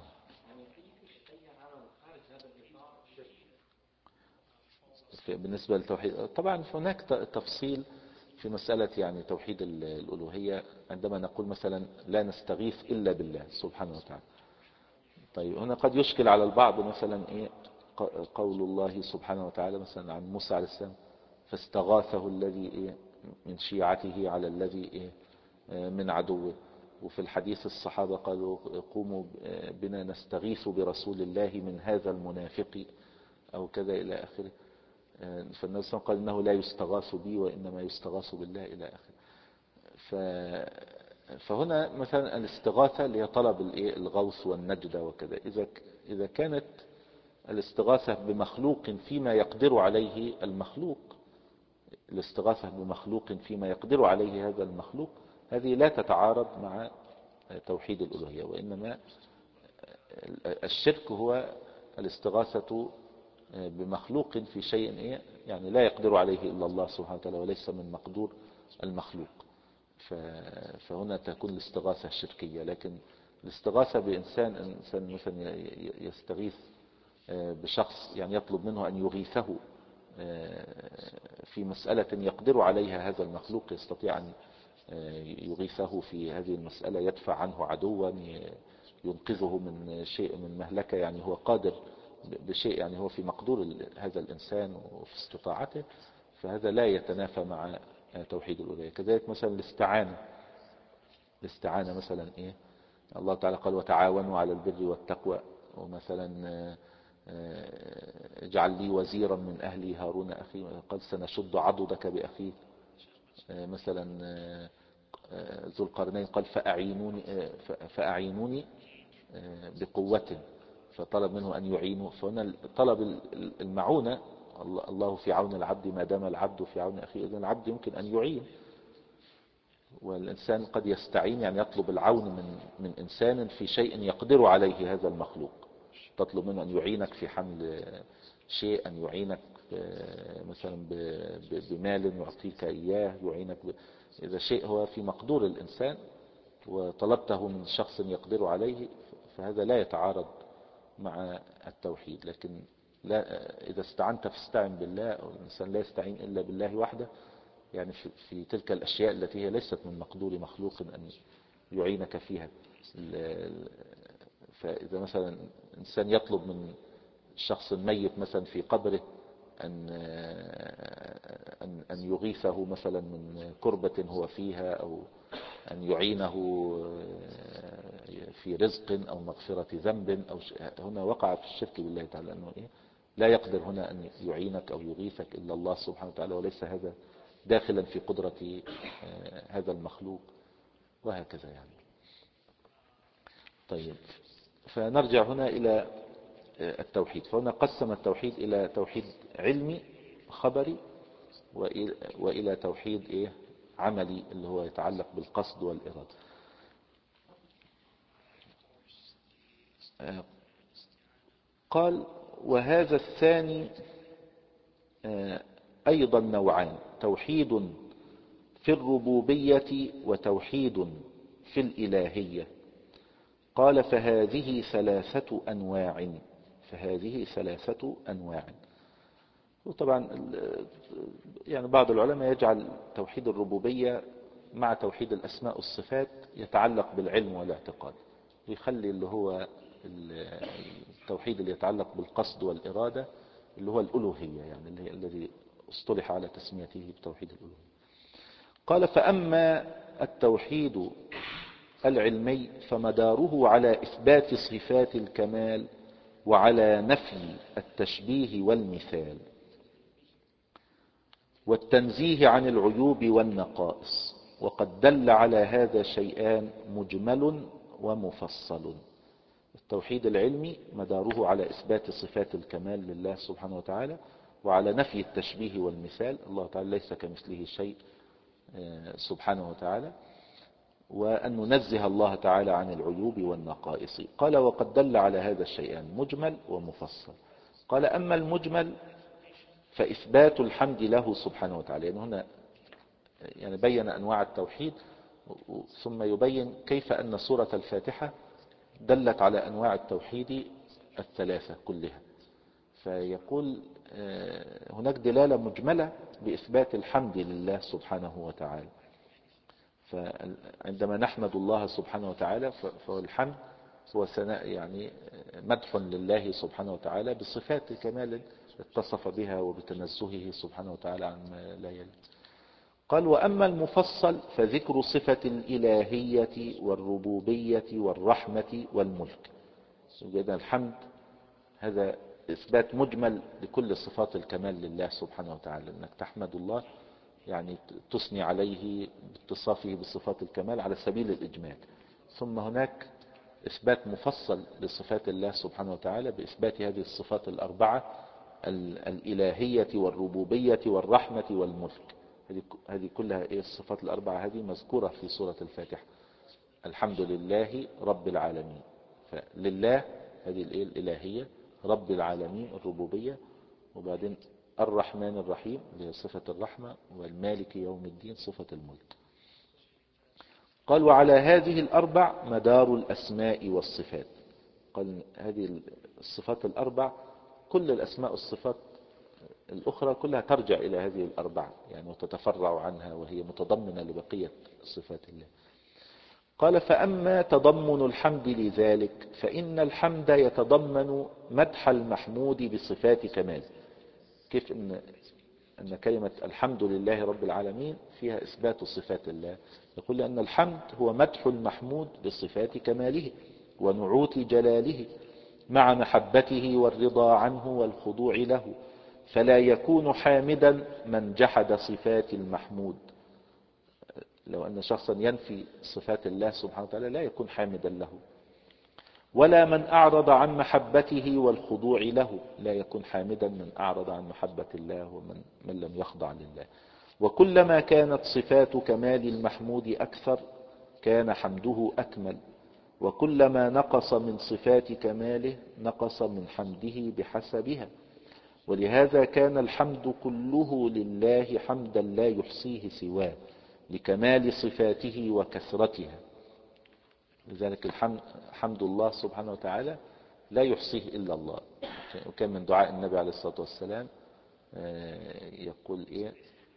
بالنسبة للتوحيد طبعا هناك تفصيل في مسألة يعني توحيد الألوهية، عندما نقول مثلا لا نستغيث إلا بالله سبحانه وتعالى. طيب هنا قد يشكل على البعض مثلا إيه قول الله سبحانه وتعالى مثلا عن موسى عليه السلام فاستغاثه الذي إيه من شيعته على الذي إيه من عدوه. وفي الحديث الصحابة قالوا قوموا بنا نستغيث برسول الله من هذا المنافق أو كذا إلى آخره. فالنبي صلى الله عليه وسلم قال إنه لا يستغاث بي وإنما يستغاث بالله إلى آخره. فهنا مثلا الاستغاثة اللي هي طلب الغوث والنجدة وكذا، إذا إذا كانت الاستغاثة بمخلوق فيما يقدر عليه المخلوق، الاستغاثة بمخلوق فيما يقدر عليه هذا المخلوق، هذه لا تتعارض مع توحيد الألوهية. وإنما الشرك هو الاستغاثة بمخلوق في شيء إيه يعني لا يقدر عليه إلا الله سبحانه وتعالى وليس من مقدور المخلوق. فهنا تكون الاستغاثة شركية. لكن الاستغاثة بإنسان إنسان مثلا يستغيث بشخص يعني يطلب منه أن يغيثه في مسألة يقدر عليها هذا المخلوق، يستطيع أن يغيثه في هذه المسألة، يدفع عنه عدوا، ينقذه من شيء من مهلكة، يعني هو قادر بشيء، يعني هو في مقدور هذا الإنسان وفي استطاعته، فهذا لا يتنافى مع توحيد الألوهية. كذلك مثلا الاستعانة، الاستعانة مثلا إيه؟ الله تعالى قال وتعاونوا على البر والتقوى، ومثلا اجعل لي وزيرا من أهلي هارون أخي، قال سنشد عضدك بأخيك. مثلا ذو القرنين قال فأعينوني, فأعينوني بقوة، فطلب منه أن يعينه، فهنا طلب المعونة، الله في عون العبد ما دام العبد في عون أخيه، إذن العبد يمكن أن يعين، والإنسان قد يستعين، يعني يطلب العون من, من إنسان في شيء يقدر عليه هذا المخلوق، تطلب منه أن يعينك في حمل شيء، أن يعينك مثلا بمال يعطيك إياه، يعينك ب... إذا شيء هو في مقدور الإنسان وطلبته من شخص يقدر عليه، فهذا لا يتعارض مع التوحيد. لكن لا، إذا استعنت فاستعن بالله، أو الإنسان لا يستعين إلا بالله وحده، يعني في, في تلك الأشياء التي هي ليست من مقدور مخلوق أن يعينك فيها. فإذا مثلا إنسان يطلب من شخص ميت مثلا في قبره أن أن أن يغيثه مثلا من كربة هو فيها، أو أن يعينه في رزق أو مغفرة ذنب، أو هنا وقع في الشرك بالله تعالى، أنه إيه؟ لا يقدر هنا أن يعينك أو يغيثك إلا الله سبحانه وتعالى، وليس هذا داخلا في قدرة هذا المخلوق، وهكذا يعني. طيب، فنرجع هنا إلى التوحيد. فهنا قسم التوحيد إلى توحيد علمي خبري، وإلى توحيد إيه؟ عملي، اللي هو يتعلق بالقصد والإرادة. قال وهذا الثاني أيضا نوعان، توحيد في الربوبية وتوحيد في الإلهية. قال فهذه ثلاثة أنواع، فهذه ثلاثة أنواع. وطبعا يعني بعض العلماء يجعل توحيد الربوبية مع توحيد الأسماء والصفات يتعلق بالعلم والاعتقاد، ويخلي اللي هو التوحيد اللي يتعلق بالقصد والإرادة اللي هو الألوهية، يعني اللي الذي اصطلح على تسميته بتوحيد الألوهية. قال فأما التوحيد العلمي فمداره على إثبات صفات الكمال وعلى نفي التشبيه والمثال والتنزيه عن العيوب والنقائص. وقد دل على هذا شيئان مجمل ومفصل. التوحيد العلمي مداره على إثبات صفات الكمال لله سبحانه وتعالى، وعلى نفي التشبيه والمثال، الله تعالى ليس كمثله شيء سبحانه وتعالى، وأن ننزه الله تعالى عن العيوب والنقائص. قال وقد دل على هذا الشيئان مجمل ومفصل. قال أما المجمل فإثبات الحمد له سبحانه وتعالى، يعني هنا يعني بين أنواع التوحيد، ثم يبين كيف أن سورة الفاتحة دلت على أنواع التوحيد الثلاثة كلها. فيقول هناك دلالة مجملة بإثبات الحمد لله سبحانه وتعالى. فعندما نحمد الله سبحانه وتعالى فالحمد هو ثناء، يعني مدح لله سبحانه وتعالى بصفات كمال اتصف بها وبتنزهه سبحانه وتعالى عما لا يلي. قال وأما المفصل فذكر صفة الإلهية والربوبية والرحمة والملك. إذن الحمد هذا إثبات مجمل لكل صفات الكمال لله سبحانه وتعالى، أنك تحمد الله يعني تثني عليه باتصافه بصفات الكمال على سبيل الإجمال. ثم هناك إثبات مفصل لصفات الله سبحانه وتعالى بإثبات هذه الصفات الأربعة، الإلهية والربوبية والرحمة والملك. هذه كلها إيه؟ الصفات الأربعة هذه مذكورة في سورة الفاتحة. الحمد لله رب العالمين، فلله هذه الإلهية، رب العالمين الربوبية، وبعدين الرحمن الرحيم بصفة الرحمة، والمالك يوم الدين صفة الملك. قال وعلى هذه الأربع مدار الأسماء والصفات. قال هذه الصفات الأربع كل الأسماء والصفات الأخرى كلها ترجع إلى هذه الأربعة يعني وتتفرع عنها وهي متضمنة لبقية صفات الله. قال فأما تضمن الحمد لذلك فإن الحمد يتضمن مدح المحمود بصفات كمال. كيف إن, أن كلمة الحمد لله رب العالمين فيها إثبات صفات الله؟ يقول لأن الحمد هو مدح المحمود بصفات كماله ونعوت جلاله مع محبته والرضا عنه والخضوع له، فلا يكون حامدا من جحد صفات المحمود. لو أن شخصا ينفي صفات الله سبحانه وتعالى لا يكون حامدا له. ولا من أعرض عن محبته والخضوع له، لا يكون حامدا من أعرض عن محبة الله ومن من لم يخضع لله. وكلما كانت صفات كمال المحمود أكثر كان حمده أكمل، وكلما نقص من صفات كماله نقص من حمده بحسبها. ولهذا كان الحمد كله لله حمدا لا يحصيه سواه لكمال صفاته وكثرتها. لذلك الحمد حمد الله سبحانه وتعالى لا يحصيه إلا الله. وكان من دعاء النبي عليه الصلاة والسلام يقول إيه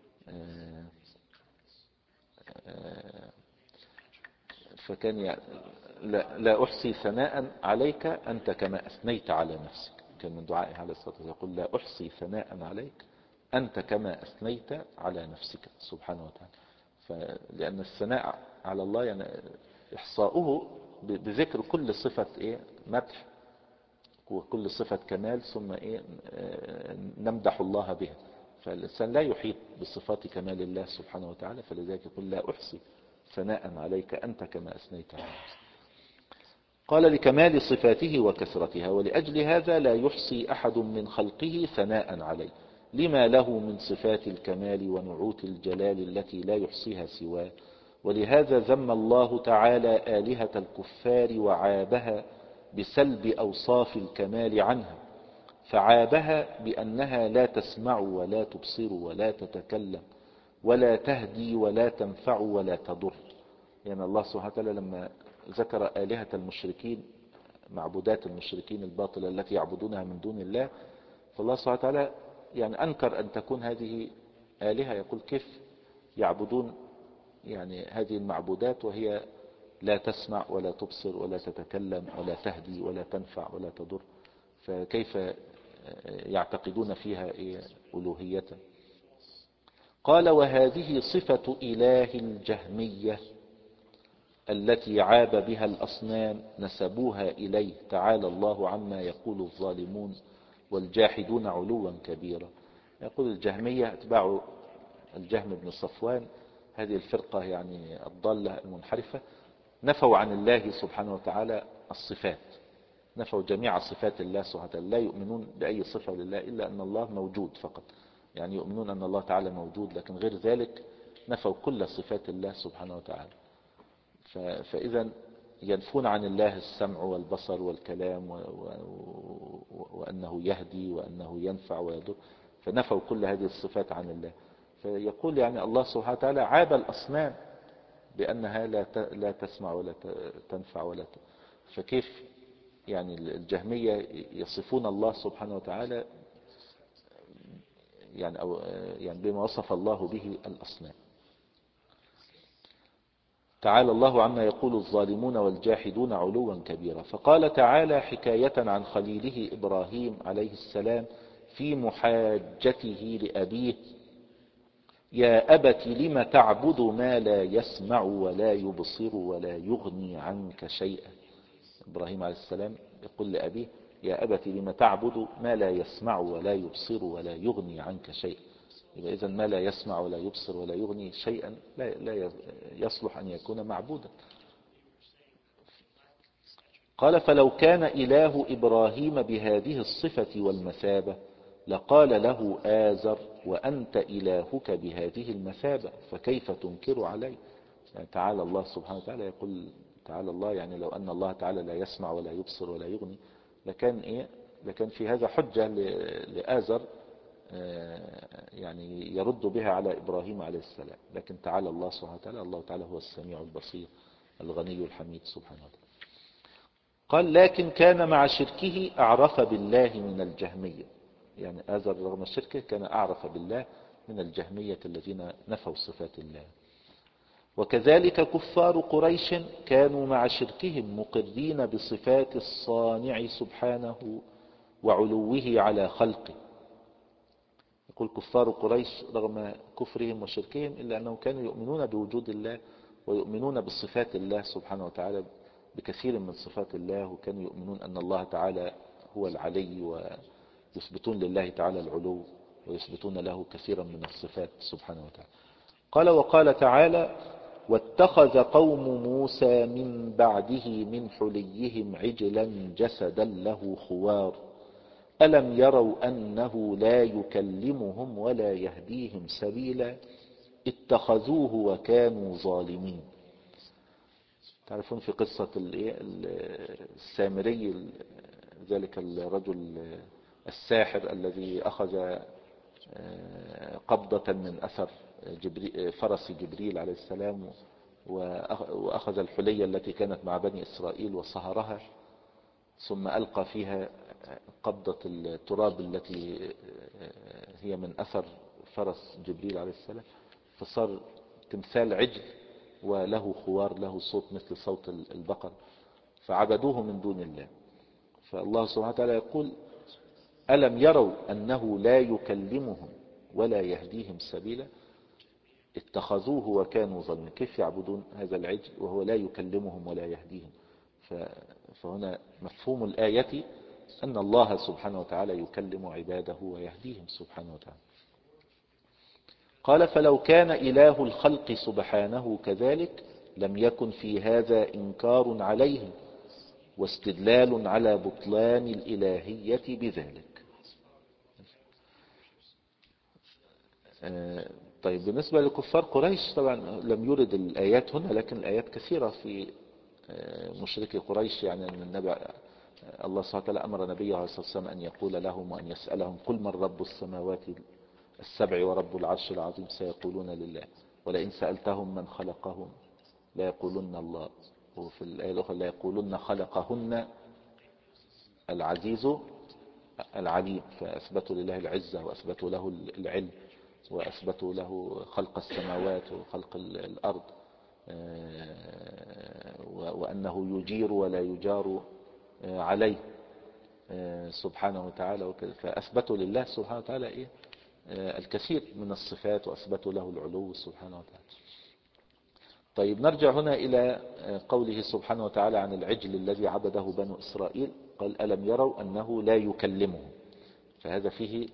فكان يعني لا, لا أحصي ثناء عليك أنت كما أثنيت على نفسك. كان من دعائه عليه الصلاة والسلام يقول لا أحصي ثناء عليك أنت كما أثنيت على نفسك سبحانه وتعالى. لأن الثناء على الله يعني إحصاؤه بذكر كل صفة إيه مدح وكل صفة كمال ثم إيه نمدح الله بها. فالإنسان لا يحيط بصفات كمال الله سبحانه وتعالى، فلذلك يقول لا أحصي ثناء عليك أنت كما أثنيت على نفسك. قال لكمال صفاته وكثرتها. ولأجل هذا لا يحصي أحد من خلقه ثناء عليه لما له من صفات الكمال ونعوت الجلال التي لا يحصيها سواه. ولهذا ذم الله تعالى آلهة الكفار وعابها بسلب أوصاف الكمال عنها، فعابها بأنها لا تسمع ولا تبصر ولا تتكلم ولا تهدي ولا تنفع ولا تضر. يعني الله سبحانه وتعالى لما ذكر آلهة المشركين معبودات المشركين الباطلة التي يعبدونها من دون الله، فالله سبحانه وتعالى يعني أنكر أن تكون هذه آلهة. يقول كيف يعبدون يعني هذه المعبودات وهي لا تسمع ولا تبصر ولا تتكلم ولا تهدي ولا تنفع ولا تضر، فكيف يعتقدون فيها ألوهية؟ قال وهذه صفة إله الجهمية التي عاب بها الأصنام نسبوها إليه تعالى الله عما يقول الظالمون والجاحدون علوا كبيرا. يقول الجهمية اتباع الجهم بن صفوان، هذه الفرقة يعني الضالة المنحرفة، نفوا عن الله سبحانه وتعالى الصفات، نفوا جميع صفات الله سبحانه وتعالى، لا يؤمنون بأي صفة لله إلا أن الله موجود فقط. يعني يؤمنون أن الله تعالى موجود، لكن غير ذلك نفوا كل صفات الله سبحانه وتعالى. فإذا ينفون عن الله السمع والبصر والكلام و... و... وأنه يهدي وأنه ينفع ويضر، فنفوا كل هذه الصفات عن الله. فيقول يعني الله سبحانه وتعالى عاب الأصنام بأنها لا ت... لا تسمع ولا ت... تنفع ولا ت... فكيف يعني الجهمية يصفون الله سبحانه وتعالى يعني أو يعني بما وصف الله به الأصنام. تعالى الله عما يقول الظالمون والجاحدون علوا كبيرا. فقال تعالى حكاية عن خليله إبراهيم عليه السلام في محاجته لأبيه: يا أبت لم تعبد ما لا يسمع ولا يبصر ولا يغني عنك شيئا. إبراهيم عليه السلام يقول لأبيه: يا أبت لم تعبد ما لا يسمع ولا يبصر ولا يغني عنك شيئا. يبقى إذن ما لا يسمع ولا يبصر ولا يغني شيئا لا, لا يصلح أن يكون معبودا. قال فلو كان إله إبراهيم بهذه الصفة والمثابة لقال له آزر: وأنت إلهك بهذه المثابة فكيف تنكر علي؟ يعني تعالى الله سبحانه وتعالى يقول تعالى الله، يعني لو أن الله تعالى لا يسمع ولا يبصر ولا يغني لكان إيه؟ لكان في هذا حجة لآزر يعني يرد بها على إبراهيم عليه السلام. لكن تعالى الله سبحانه وتعالى، الله تعالى هو السميع البصير الغني الحميد سبحانه وتعالى. قال لكن كان مع شركه أعرف بالله من الجهمية، يعني آزر رغم شركه كان أعرف بالله من الجهمية الذين نفوا صفات الله. وكذلك كفار قريش كانوا مع شركهم مقرين بصفات الصانع سبحانه وعلوه على خلقه. يقول كفار قريش رغم كفرهم وشركهم إلا أنهم كانوا يؤمنون بوجود الله ويؤمنون بصفات الله سبحانه وتعالى بكثير من صفات الله، وكانوا يؤمنون أن الله تعالى هو العلي ويثبتون لله تعالى العلو ويثبتون له كثيرا من الصفات سبحانه وتعالى. قال وقال تعالى واتخذ قوم موسى من بعده من حليهم عجلا جسدا له خوار ألم يروا أنه لا يكلمهم ولا يهديهم سبيلا اتخذوه وكانوا ظالمين. تعرفون في قصة السامري ذلك الرجل الساحر الذي أخذ قبضة من أثر جبريل فرس جبريل عليه السلام وأخذ الحلية التي كانت مع بني إسرائيل وصهرها ثم ألقى فيها قبضة التراب التي هي من أثر فرس جبريل عليه السلام، فصار تمثال عجل وله خوار له صوت مثل صوت البقر، فعبدوه من دون الله. فالله سبحانه وتعالى يقول ألم يروا أنه لا يكلمهم ولا يهديهم سبيلا اتخذوه وكانوا ظالمين. كيف يعبدون هذا العجل وهو لا يكلمهم ولا يهديهم؟ فهنا مفهوم الآية أن الله سبحانه وتعالى يكلم عباده ويهديهم سبحانه وتعالى. قال فلو كان إله الخلق سبحانه كذلك لم يكن في هذا إنكار عليهم واستدلال على بطلان الإلهية بذلك. طيب بالنسبة لكفار قريش طبعا لم يرد الآيات هنا، لكن الآيات كثيرة في مشركي قريش. يعني أن النبي الله سبحانه وتعالى أمر نبيه عليه الصلاة والسلام أن يقول لهم وأن يسألهم قل من رب السماوات السبع ورب العرش العظيم سيقولون لله ولئن سألتهم من خلقهم لا يقولون الله. وفي الآية الأخرى لا يقولون خلقهن العزيز العليم، فأثبتوا لله العزة وأثبتوا له العلم وأثبتوا له خلق السماوات وخلق الأرض وأنه يجير ولا يجار عليه سبحانه وتعالى. فأثبتوا لله سبحانه وتعالى إيه الكثير من الصفات وأثبتوا له العلو سبحانه وتعالى. طيب نرجع هنا إلى قوله سبحانه وتعالى عن العجل الذي عبده بنو إسرائيل. قال ألم يروا أنه لا يكلمهم، فهذا فيه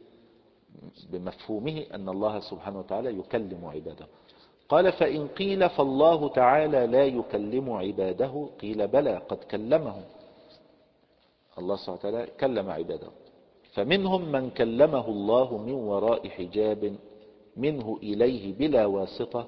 بمفهومه أن الله سبحانه وتعالى يكلم عباده. قال فإن قيل فالله تعالى لا يكلم عباده قيل بلى قد كلمهم. الله سبحانه وتعالى كلم عباده، فمنهم من كلمه الله من وراء حجاب منه إليه بلا واسطة،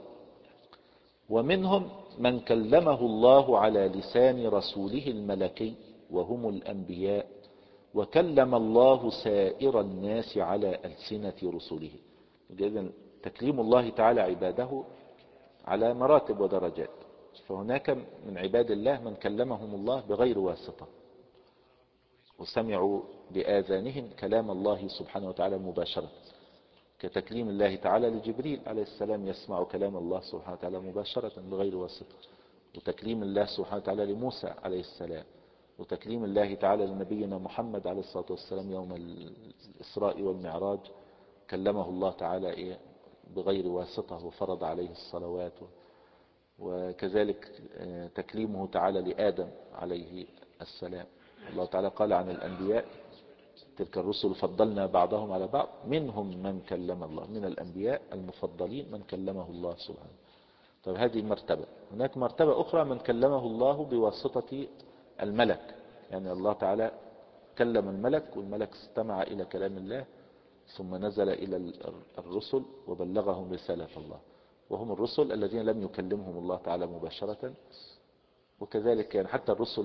ومنهم من كلمه الله على لسان رسوله الملكي وهم الأنبياء، وكلم الله سائر الناس على ألسنة رسله. إذن تكليم الله تعالى عباده على مراتب ودرجات، فهناك من عباد الله من كلمهم الله بغير واسطة وسمعوا بآذانهم كلام الله سبحانه وتعالى مباشرة، كتكليم الله تعالى لجبريل عليه السلام يسمع كلام الله سبحانه وتعالى مباشرة بغير واسطة، وتكليم الله سبحانه وتعالى لموسى عليه السلام، وتكليم الله تعالى لنبينا محمد عليه الصلاة والسلام يوم الإسراء والمعراج كلمه الله تعالى إيه بغير واسطة وفرض عليه الصلوات. وكذلك تكليمه تعالى لآدم عليه السلام. الله تعالى قال عن الأنبياء تلك الرسل فضلنا بعضهم على بعض منهم من كلم الله، من الأنبياء المفضلين من كلمه الله سبحانه. طيب هذه مرتبة. هناك مرتبة أخرى من كلمه الله بواسطة الملك، يعني الله تعالى كلم الملك والملك استمع إلى كلام الله ثم نزل إلى الرسل وبلغهم رسالة الله، وهم الرسل الذين لم يكلمهم الله تعالى مباشرة. وكذلك يعني حتى الرسل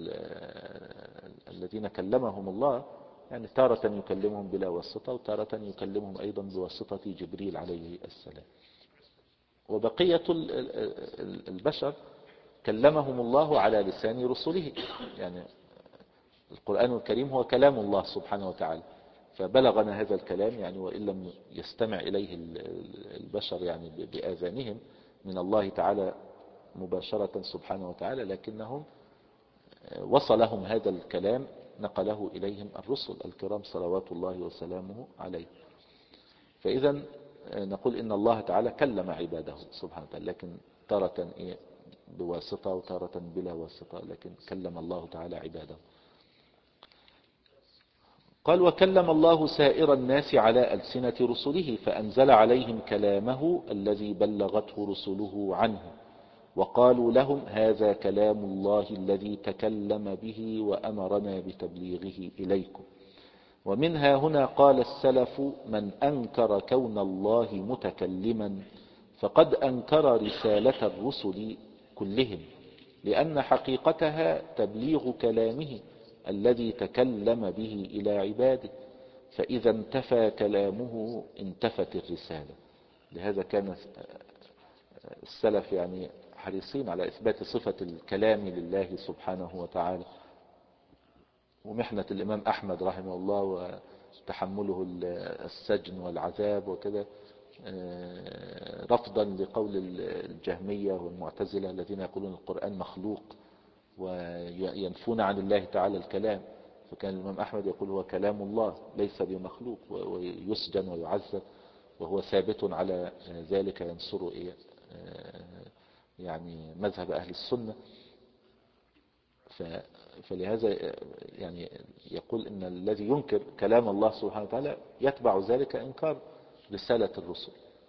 الذين كلمهم الله يعني تارة يكلمهم بلا واسطة وتارة يكلمهم أيضا بواسطة جبريل عليه السلام. وبقية البشر كلمهم الله على لسان رسله، يعني القرآن الكريم هو كلام الله سبحانه وتعالى، فبلغنا هذا الكلام يعني وإن لم يستمع إليه البشر يعني بآذانهم من الله تعالى مباشرة سبحانه وتعالى، لكنهم وصلهم هذا الكلام نقله إليهم الرسل الكرام صلوات الله وسلامه عليه. فإذا نقول إن الله تعالى كلم عباده سبحانه وتعالى، لكن تارة بواسطة وتارة بلا واسطة، لكن كلم الله تعالى عباده. قال وكلم الله سائر الناس على ألسنة رسله فأنزل عليهم كلامه الذي بلغته رسله عنه، وقالوا لهم هذا كلام الله الذي تكلم به وأمرنا بتبليغه إليكم. ومنها هنا قال السلف من أنكر كون الله متكلما فقد أنكر رسالة الرسل كلهم، لأن حقيقتها تبليغ كلامه الذي تكلم به إلى عباده، فإذا انتفى كلامه انتفت الرسالة. لهذا كان السلف يعني حريصين على إثبات صفة الكلام لله سبحانه وتعالى. ومحنة الإمام أحمد رحمه الله وتحمله السجن والعذاب وكذا رفضا لقول الجهمية والمعتزلة الذين يقولون القرآن مخلوق وينفون عن الله تعالى الكلام. فكان الإمام أحمد يقول هو كلام الله ليس بمخلوق، ويسجن ويعذب وهو ثابت على ذلك، ينصر إيه يعني مذهب أهل السنة. فلهذا يعني يقول إن الذي ينكر كلام الله سبحانه وتعالى يتبع ذلك إنكار رسالة الرسل.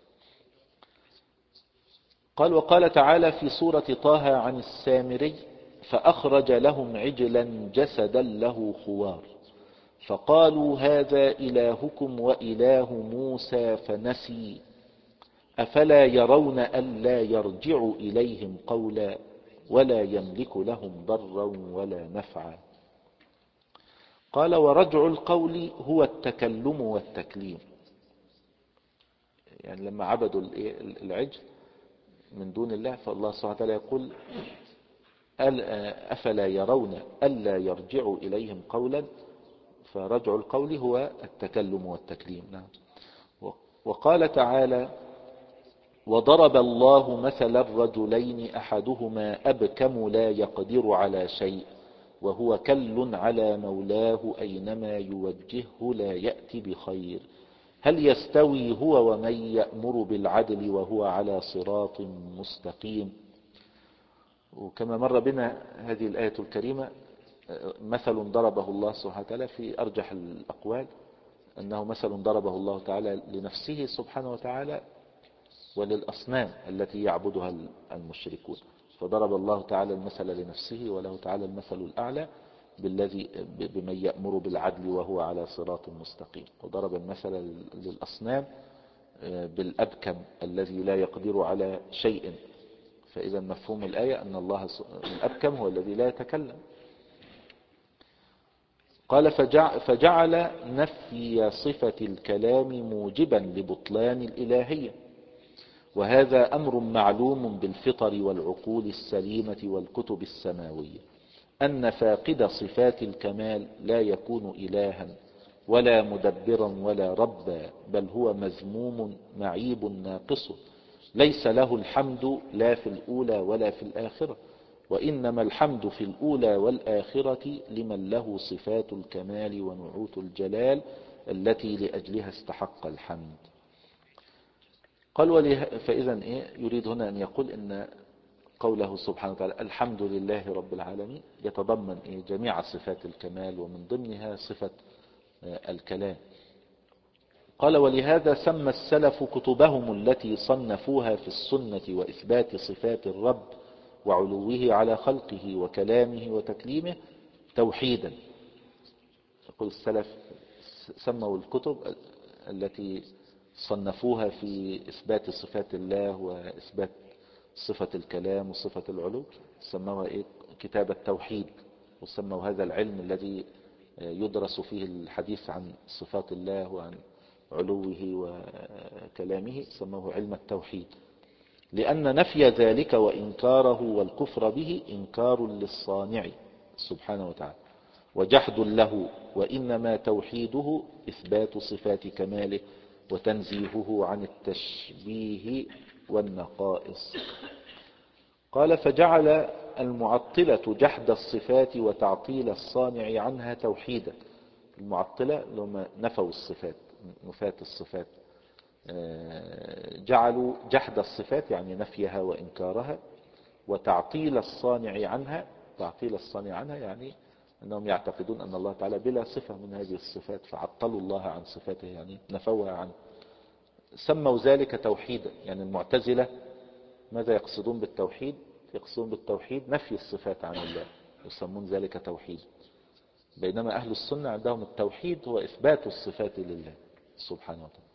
قال وقال تعالى في سورة طه عن السامري فأخرج لهم عجلا جسدا له خوار فقالوا هذا إلهكم وإله موسى فنسي أفلا يرون ألا يرجع إليهم قولا ولا يملك لهم ضرا ولا نفعا. قال ورجع القول هو التكلم والتكليم، يعني لما عبدوا العجل من دون الله فالله سبحانه وتعالى يقول أفلا يرون ألا يرجع إليهم قولا، فرجع القول هو التكلم والتكليم. نعم. وقال تعالى وضرب الله مثل الرجلين أحدهما أبكم لا يقدر على شيء وهو كل على مولاه أينما يوجهه لا يأتي بخير هل يستوي هو ومن يأمر بالعدل وهو على صراط مستقيم. وكما مر بنا هذه الآية الكريمة مثل ضربه الله سبحانه وتعالى في أرجح الأقوال أنه مثل ضربه الله تعالى لنفسه سبحانه وتعالى وللأصنام التي يعبدها المشركون. فضرب الله تعالى المثل لنفسه وله تعالى المثل الأعلى بالذي بمن يأمر بالعدل وهو على صراط مستقيم. وضرب المثل للأصنام بالأبكم الذي لا يقدر على شيء. فإذا مفهوم الآية أن الله الأبكم هو الذي لا يتكلم. قال فجعل نفي صفة الكلام موجبا لبطلان الإلهية، وهذا أمر معلوم بالفطر والعقول السليمة والكتب السماوية أن فاقد صفات الكمال لا يكون إلها ولا مدبرا ولا ربا، بل هو مذموم معيب ناقص ليس له الحمد لا في الأولى ولا في الآخرة، وإنما الحمد في الأولى والآخرة لمن له صفات الكمال ونعوت الجلال التي لأجلها استحق الحمد. قال وله فإذا إيه يريد هنا أن يقول إن قوله سبحانه وتعالى الحمد لله رب العالمين يتضمن إيه جميع صفات الكمال ومن ضمنها صفة الكلام. قال ولهذا سمى السلف كتبهم التي صنفوها في السنة وإثبات صفات الرب وعلوه على خلقه وكلامه وتكليمه توحيدا. يقول السلف سموا الكتب التي صنفوها في إثبات صفات الله وإثبات صفة الكلام وصفة العلو سموها إيه؟ كتاب التوحيد. وسموا هذا العلم الذي يدرس فيه الحديث عن صفات الله وعن علوه وكلامه سموه علم التوحيد، لأن نفي ذلك وإنكاره والكفر به إنكار للصانع سبحانه وتعالى، وجحد له، وإنما توحيده إثبات صفات كماله وتنزيهه عن التشبيه والنقائص. قال فجعل المعطلة جحد الصفات وتعطيل الصانع عنها توحيدا. المعطلة لما نفوا الصفات، نفاة الصفات، جعلوا جحد الصفات يعني نفيها وإنكارها، وتعطيل الصانع عنها، تعطيل الصانع عنها يعني أنهم يعتقدون أن الله تعالى بلا صفة من هذه الصفات، فعطلوا الله عن صفاته يعني نفوها عنه، سموا ذلك توحيدا. يعني المعتزلة ماذا يقصدون بالتوحيد؟ يقصدون بالتوحيد نفي الصفات عن الله، يسمون ذلك توحيد. بينما أهل السنة عندهم التوحيد هو إثبات الصفات لله سبحانه وتعالى.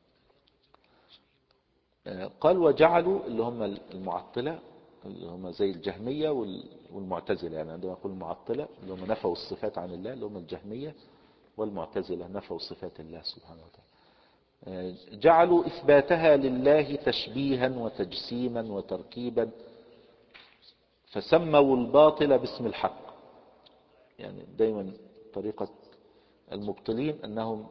قال وجعلوا اللي هم المعطلة اللي هم زي الجهمية والمعتزلة، يعني عندما يقول المعطلة اللي هم نفوا الصفات عن الله اللي هم الجهمية، والمعتزلة نفوا صفات الله سبحانه وتعالى، جعلوا إثباتها لله تشبيها وتجسيما وتركيبا، فسموا الباطل باسم الحق. يعني دايما طريقة المبطلين أنهم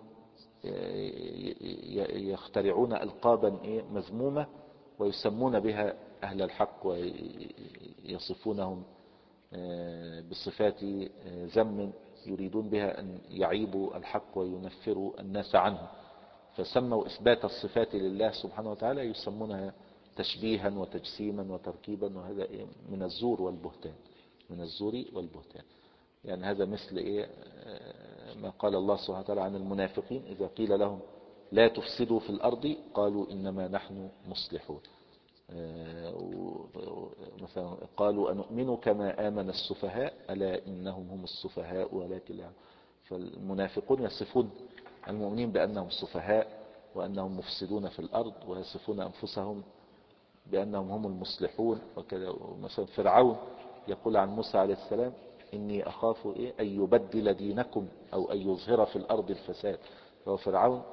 يخترعون ألقابا مذمومة ويسمون بها أهل الحق ويصفونهم بصفات ذم يريدون بها أن يعيبوا الحق وينفروا الناس عنه، فسموا إثبات الصفات لله سبحانه وتعالى يسمونها تشبيها وتجسيما وتركيبا، وهذا من الزور والبهتان، من الزور والبهتان. يعني هذا مثل إيه ما قال الله سبحانه وتعالى عن المنافقين إذا قيل لهم لا تفسدوا في الأرض قالوا إنما نحن مصلحون. مثلا قالوا أنؤمن كما آمن السفهاء ألا إنهم هم السفهاء ولكن لا. فالمنافقون يصفون المؤمنين بأنهم سفهاء وأنهم مفسدون في الأرض، ويصفون أنفسهم بأنهم هم المصلحون وكذا. مثلا فرعون يقول عن موسى عليه السلام إني أخاف إيه أن يبدل دينكم أو أن يظهر في الأرض الفساد. فهو فرعون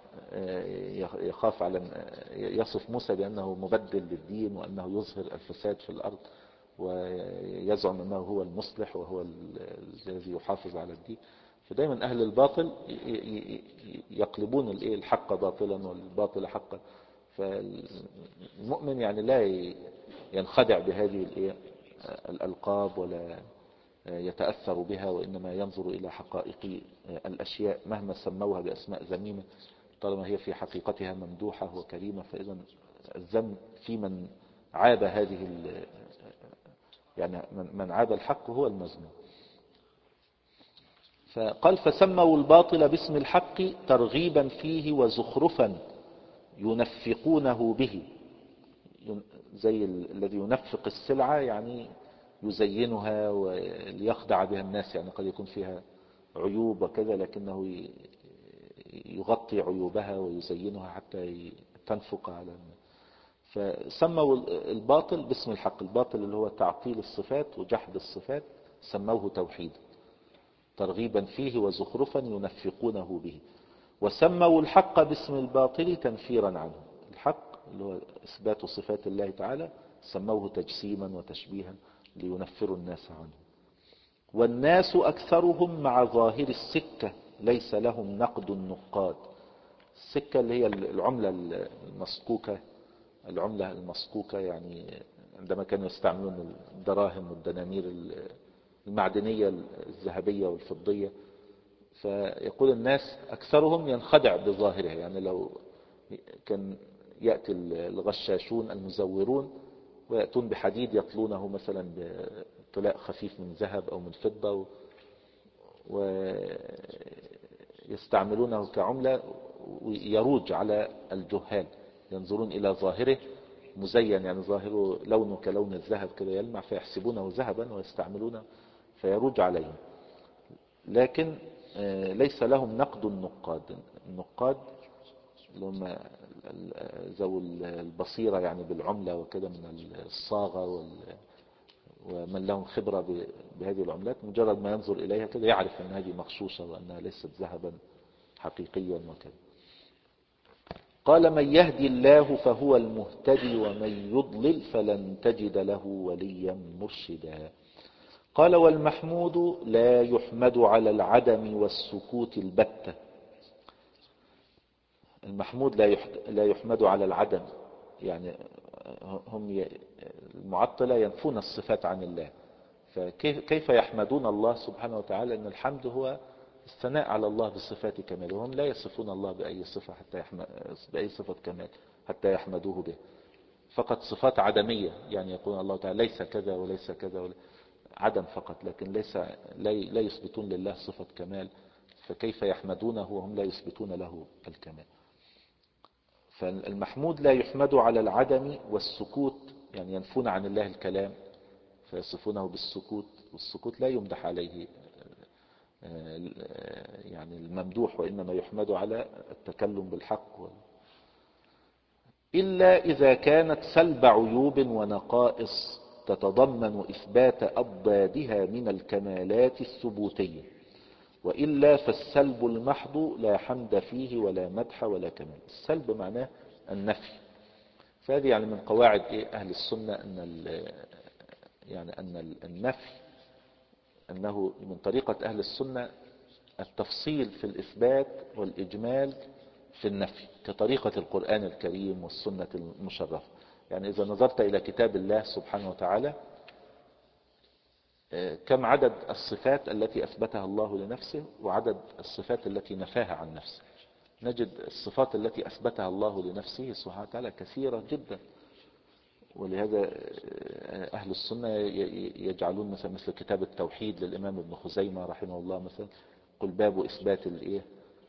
يخاف على يصف موسى بأنه مبدل للدين وأنه يظهر الفساد في الأرض، ويزعم أنه هو المصلح وهو الذي يحافظ على الدين. فدايما أهل الباطل يقلبون الحق باطلا والباطل حقا. فالمؤمن يعني لا ينخدع بهذه الألقاب ولا يتأثر بها، وإنما ينظر إلى حقائق الأشياء مهما سموها بأسماء ذميمة طالما هي في حقيقتها ممدوحة وكريمة. فإذا الذم في من عاب هذه يعني من عاب الحق هو المذموم. فقال فسموا الباطل باسم الحق ترغيبا فيه وزخرفا ينفقونه به، زي الذي ينفق السلعة يعني يزينها وليخدع بها الناس، يعني قد يكون فيها عيوب وكذا لكنه يغطي عيوبها ويزينها حتى تنفق على الناس. فسموا الباطل باسم الحق، الباطل اللي هو تعطيل الصفات وجحد الصفات سموه توحيد ترغيبا فيه وزخرفا ينفقونه به. وسموا الحق باسم الباطل تنفيرا عنه، الحق اللي هو إثبات صفات الله تعالى سموه تجسيما وتشبيها لينفروا الناس عنه. والناس أكثرهم مع ظاهر السكة ليس لهم نقد النقاد. السكة اللي هي العملة المصكوكة، العملة المصكوكة يعني عندما كانوا يستعملون الدراهم والدنانير المعدنية الذهبية والفضية. فيقول الناس أكثرهم ينخدع بظاهرها، يعني لو كان يأتي الغشاشون المزورون ويأتون بحديد يطلونه مثلا بطلاء خفيف من ذهب أو من فضة ويستعملونه كعملة ويروج على الجهال، ينظرون إلى ظاهره مزين يعني ظاهره لونه كلون الذهب كده يلمع فيحسبونه ذهبا ويستعملونه فيروج عليهم. لكن ليس لهم نقد النقاد. النقاد اللي هم ذو البصيرة يعني بالعملة وكده من الصاغة ومن لهم خبرة بهذه العملات، مجرد ما ينظر إليها كده يعرف أن هذه مغشوشة وأنها ليست ذهبا حقيقيا وكذا. قال من يهدي الله فهو المهتدي ومن يضلل فلن تجد له وليا مرشدا. قال والمحمود لا يحمد على العدم والسكوت البتة. المحمود لا لا يحمد على العدم، يعني هم المعطلة ينفون الصفات عن الله، فكيف كيف يحمدون الله سبحانه وتعالى؟ ان الحمد هو الثناء على الله بصفات كمال، وهم لا يصفون الله بأي صفة حتى يحمد بأي صفة كمال حتى يحمدوه به، فقط صفات عدمية، يعني يقول الله تعالى ليس كذا وليس كذا ولا عدم فقط، لكن ليس لا يثبتون لله صفة كمال، فكيف يحمدونه وهم لا يثبتون له الكمال؟ فالمحمود لا يحمد على العدم والسكوت، يعني ينفون عن الله الكلام فيصفونه بالسكوت، والسكوت لا يمدح عليه يعني الممدوح، وإنما يحمد على التكلم بالحق. إلا إذا كانت سلب عيوب ونقائص تتضمن إثبات أضدادها من الكمالات الثبوتية، وإلا فالسلب المحض لا حمد فيه ولا مدح ولا كمال. السلب معناه النفي، فهذه يعني من قواعد إيه أهل السنة، أن يعني أن النفي أنه من طريقة أهل السنة التفصيل في الإثبات والإجمال في النفي، كطريقة القرآن الكريم والسنة المشرفة. يعني إذا نظرت إلى كتاب الله سبحانه وتعالى، كم عدد الصفات التي أثبتها الله لنفسه وعدد الصفات التي نفاها عن نفسه؟ نجد الصفات التي أثبتها الله لنفسه سبحانه وتعالى كثيرة جدا، ولهذا أهل السنة يجعلون مثلا مثل كتاب التوحيد للإمام ابن خزيمة رحمه الله، مثلا قل باب إثبات الإيه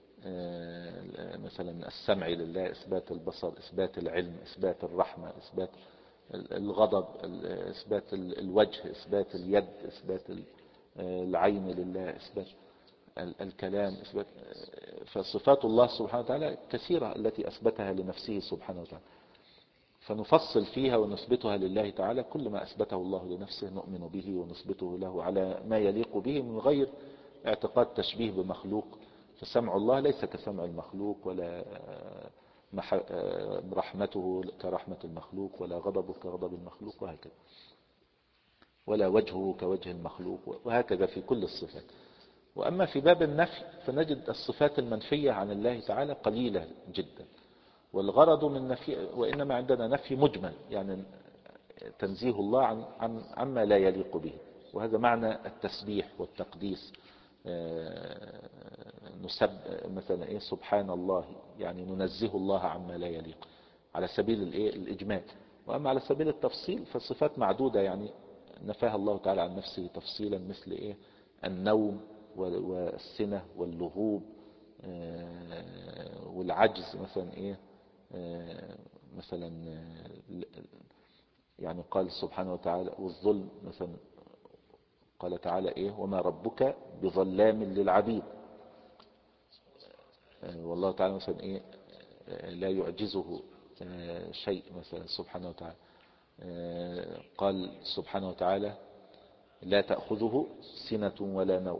مثلا السمع لله، إثبات البصر، إثبات العلم، إثبات الرحمة، إثبات الغضب، إثبات الوجه، إثبات اليد، إثبات العين لله، إثبات الكلام، إثبات. فصفات الله سبحانه وتعالى كثيرة التي أثبتها لنفسه سبحانه وتعالى، فنفصل فيها ونثبتها لله تعالى. كل ما أثبته الله لنفسه نؤمن به ونثبته له على ما يليق به من غير اعتقاد تشبيه بمخلوق. فسمع الله ليس كسمع المخلوق، ولا رحمته كرحمة المخلوق، ولا غضبه كغضب المخلوق، وهكذا، ولا وجهه كوجه المخلوق، وهكذا في كل الصفات. وأما في باب النفي فنجد الصفات المنفية عن الله تعالى قليلة جدا، والغرض من نفي، وإنما عندنا نفي مجمل، يعني تنزيه الله عن عن عما لا يليق به، وهذا معنى التسبيح والتقديس. نسب مثلا ايه سبحان الله، يعني ننزه الله عما لا يليق على سبيل الايه الاجمال. واما على سبيل التفصيل فالصفات معدودة، يعني نفاها الله تعالى عن نفسه تفصيلا، مثل ايه النوم والسنة واللغوب والعجز، مثلا ايه مثلا يعني قال سبحانه وتعالى والظلم، مثلا قال تعالى ايه وما ربك بظلام للعبيد، والله تعالى مثلا ايه لا يعجزه شيء مثلا سبحانه وتعالى. قال سبحانه وتعالى لا تأخذه سنة ولا نوم،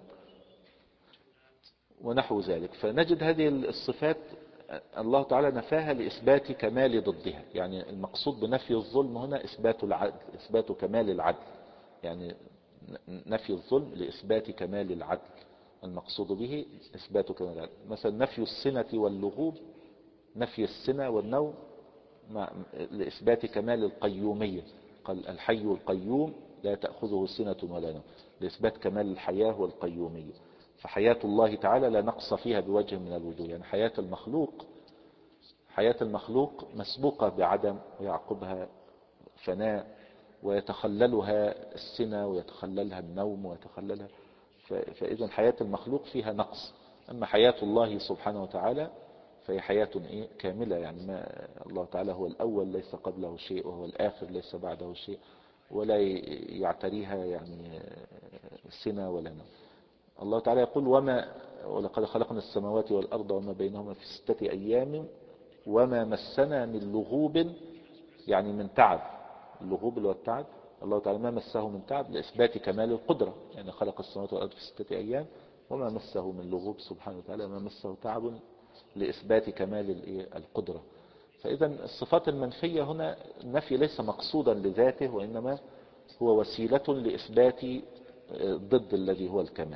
ونحو ذلك. فنجد هذه الصفات الله تعالى نفاها لإثبات كمال ضدها، يعني المقصود بنفي الظلم هنا إثبات العدل، إثبات كمال العدل، يعني نفي الظلم لإثبات كمال العدل، المقصود به إثبات كمال العدل. مثلا نفي السنة واللغوب، نفي السنة والنوم لإثبات كمال القيومية، قال الحي القيوم لا تأخذه سنة ولا نوم، لإثبات كمال الحياة والقيومية. فحياة الله تعالى لا نقص فيها بوجه من الوجوه، يعني حياة المخلوق حياة المخلوق مسبوقة بعدم ويعقبها فناء، ويتخللها السنة ويتخللها النوم ويتخللها، فإذا حياة المخلوق فيها نقص. أما حياة الله سبحانه وتعالى فهي حياة إيه كاملة، يعني ما الله تعالى هو الأول ليس قبله شيء، وهو الآخر ليس بعده شيء، ولا يعتريها يعني سنة ولا نوم. الله تعالى يقول وما ولقد خلقنا السماوات والأرض وما بينهما في ستة أيام وما مسنا من لغوب، يعني من تعب. اللغوب اللي هو التعب، الله تعالى ما مسه من تعب لإثبات كمال القدرة، يعني خلق السماوات والأرض في ستة أيام وما مسه من لغوب سبحانه وتعالى، ما مسه تعب لإثبات كمال القدرة. فإذا الصفات المنفية هنا النفي ليس مقصودا لذاته، وإنما هو وسيلة لإثبات ضد الذي هو الكمال.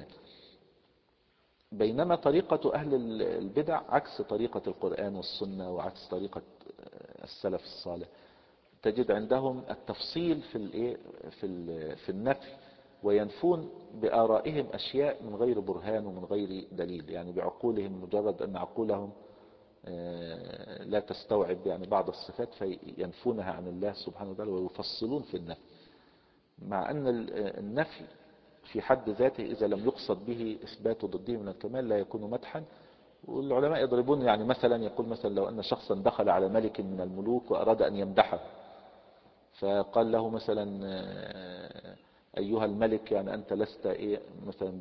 بينما طريقة أهل البدع عكس طريقة القرآن والسنة وعكس طريقة السلف الصالح. تجد عندهم التفصيل في الايه في في النفي، وينفون بآرائهم أشياء من غير برهان ومن غير دليل، يعني بعقولهم، مجرد أن عقولهم لا تستوعب يعني بعض الصفات فينفونها عن الله سبحانه وتعالى، ويفصلون في النفي، مع أن النفي في حد ذاته إذا لم يقصد به إثبات ضده من الكمال لا يكون مدحا. والعلماء يضربون يعني مثلا، يقول مثلا لو أن شخصا دخل على ملك من الملوك وأراد أن يمدحه، فقال له مثلا أيها الملك يعني أنت لست إيه مثلا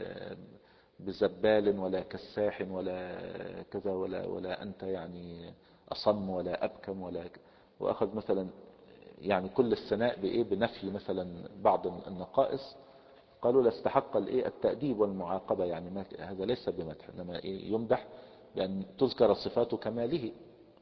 بزبال ولا كساح ولا كذا ولا ولا أنت يعني أصم ولا أبكم ولا، وأخذ مثلا يعني كل الثناء بإيه بنفي مثلا بعض النقائص. قالوا لاستحق الايه التأديب والمعاقبة، يعني ما هذا ليس بمدح، انما ايه يمدح بأن تذكر صفات كماله.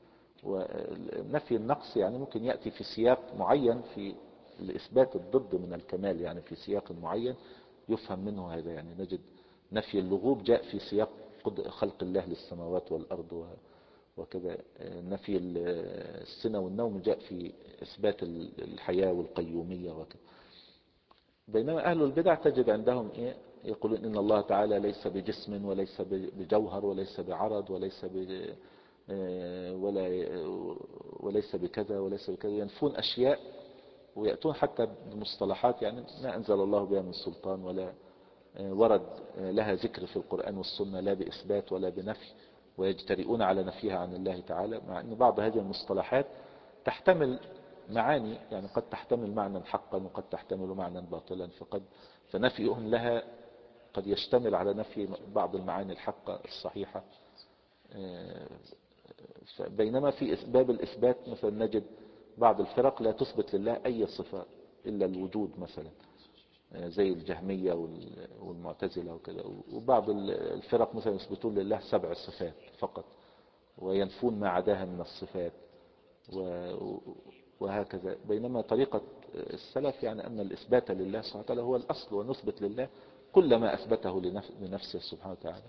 ونفي النقص يعني ممكن يأتي في سياق معين في لإثبات الضد من الكمال، يعني في سياق معين يفهم منه هذا. يعني نجد نفي اللغوب جاء في سياق خلق الله للسماوات والأرض وكذا، نفي السنة والنوم جاء في إثبات الحياة والقيومية وكذا. بينما أهل البدع تجد عندهم إيه يقولون إن الله تعالى ليس بجسم وليس بجوهر وليس بعرض وليس ب ولا وليس بكذا وليس بكذا، ينفون أشياء ويأتون حتى بمصطلحات يعني ما أنزل الله بها من سلطان ولا ورد لها ذكر في القرآن والسنة، لا بإثبات ولا بنفي، ويجترئون على نفيها عن الله تعالى، مع أن بعض هذه المصطلحات تحتمل معاني، يعني قد تحتمل معنى حقا وقد تحتمل معنى باطلا، فقد فنفيهم لها قد يشتمل على نفي بعض المعاني الحقة الصحيحة. بينما في باب الإثبات مثلا نجد بعض الفرق لا تثبت لله أي صفة إلا الوجود مثلا، زي الجهمية والمعتزلة وكذا، وبعض الفرق مثلا يثبتون لله سبع صفات فقط وينفون ما عداها من الصفات وهكذا. بينما طريقة السلف يعني أن الإثبات لله سبحانه وتعالى هو الأصل، ونثبت لله كل ما أثبته لنفسه سبحانه وتعالى.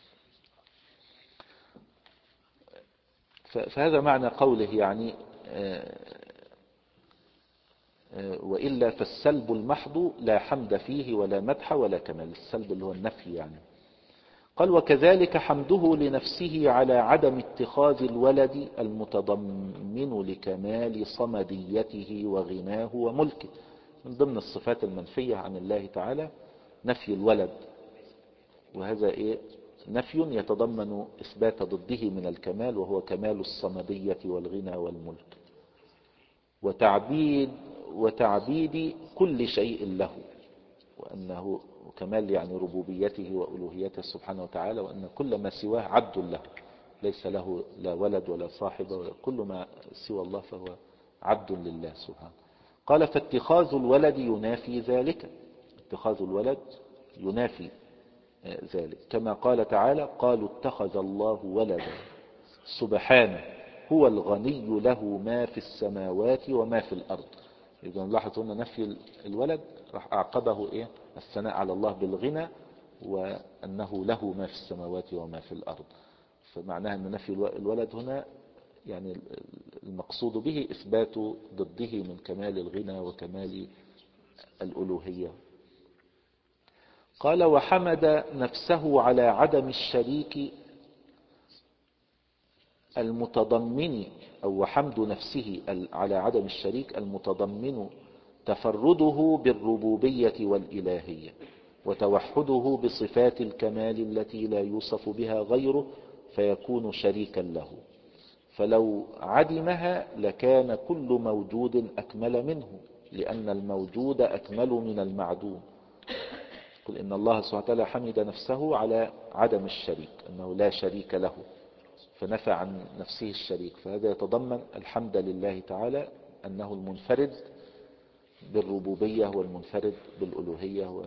فهذا معنى قوله يعني وإلا فالسلب المحض لا حمد فيه ولا مدح ولا كمال. السلب اللي هو النفي يعني. قال وكذلك حمده لنفسه على عدم اتخاذ الولد المتضمن لكمال صمديته وغناه وملكه. من ضمن الصفات المنفية عن الله تعالى نفي الولد، وهذا إيه نفي يتضمن إثبات ضده من الكمال وهو كمال الصمدية والغنى والملك، وتعبيد وتعبيد كل شيء له، وأنه كمال يعني ربوبيته وألوهيته سبحانه وتعالى، وأن كل ما سواه عبد له، ليس له لا ولد ولا صاحب ولا كل ما سوى الله فهو عبد لله سبحانه. قال فاتخاذ الولد ينافي ذلك، اتخاذ الولد ينافي ذلك، كما قال تعالى قالوا اتخذ الله ولدا سبحانه هو الغني له ما في السماوات وما في الأرض. إذا نلاحظ هنا نفي الولد راح أعقبه إيه الثناء على الله بالغنى وأنه له ما في السماوات وما في الأرض. فمعناها أن نفي الولد هنا يعني المقصود به إثبات ضده من كمال الغنى وكمال الألوهية. قال وحمد نفسه على عدم الشريك المتضمن، أو وحمد نفسه على عدم الشريك المتضمن تفرده بالربوبية والإلهية، وتوحده بصفات الكمال التي لا يوصف بها غيره فيكون شريكا له، فلو عدمها لكان كل موجود أكمل منه، لأن الموجود أكمل من المعدوم. قل إن الله سبحانه وتعالى حمد نفسه على عدم الشريك، أنه لا شريك له، فنفى عن نفسه الشريك، فهذا يتضمن الحمد لله تعالى أنه المنفرد بالربوبية والمنفرد بالألوهية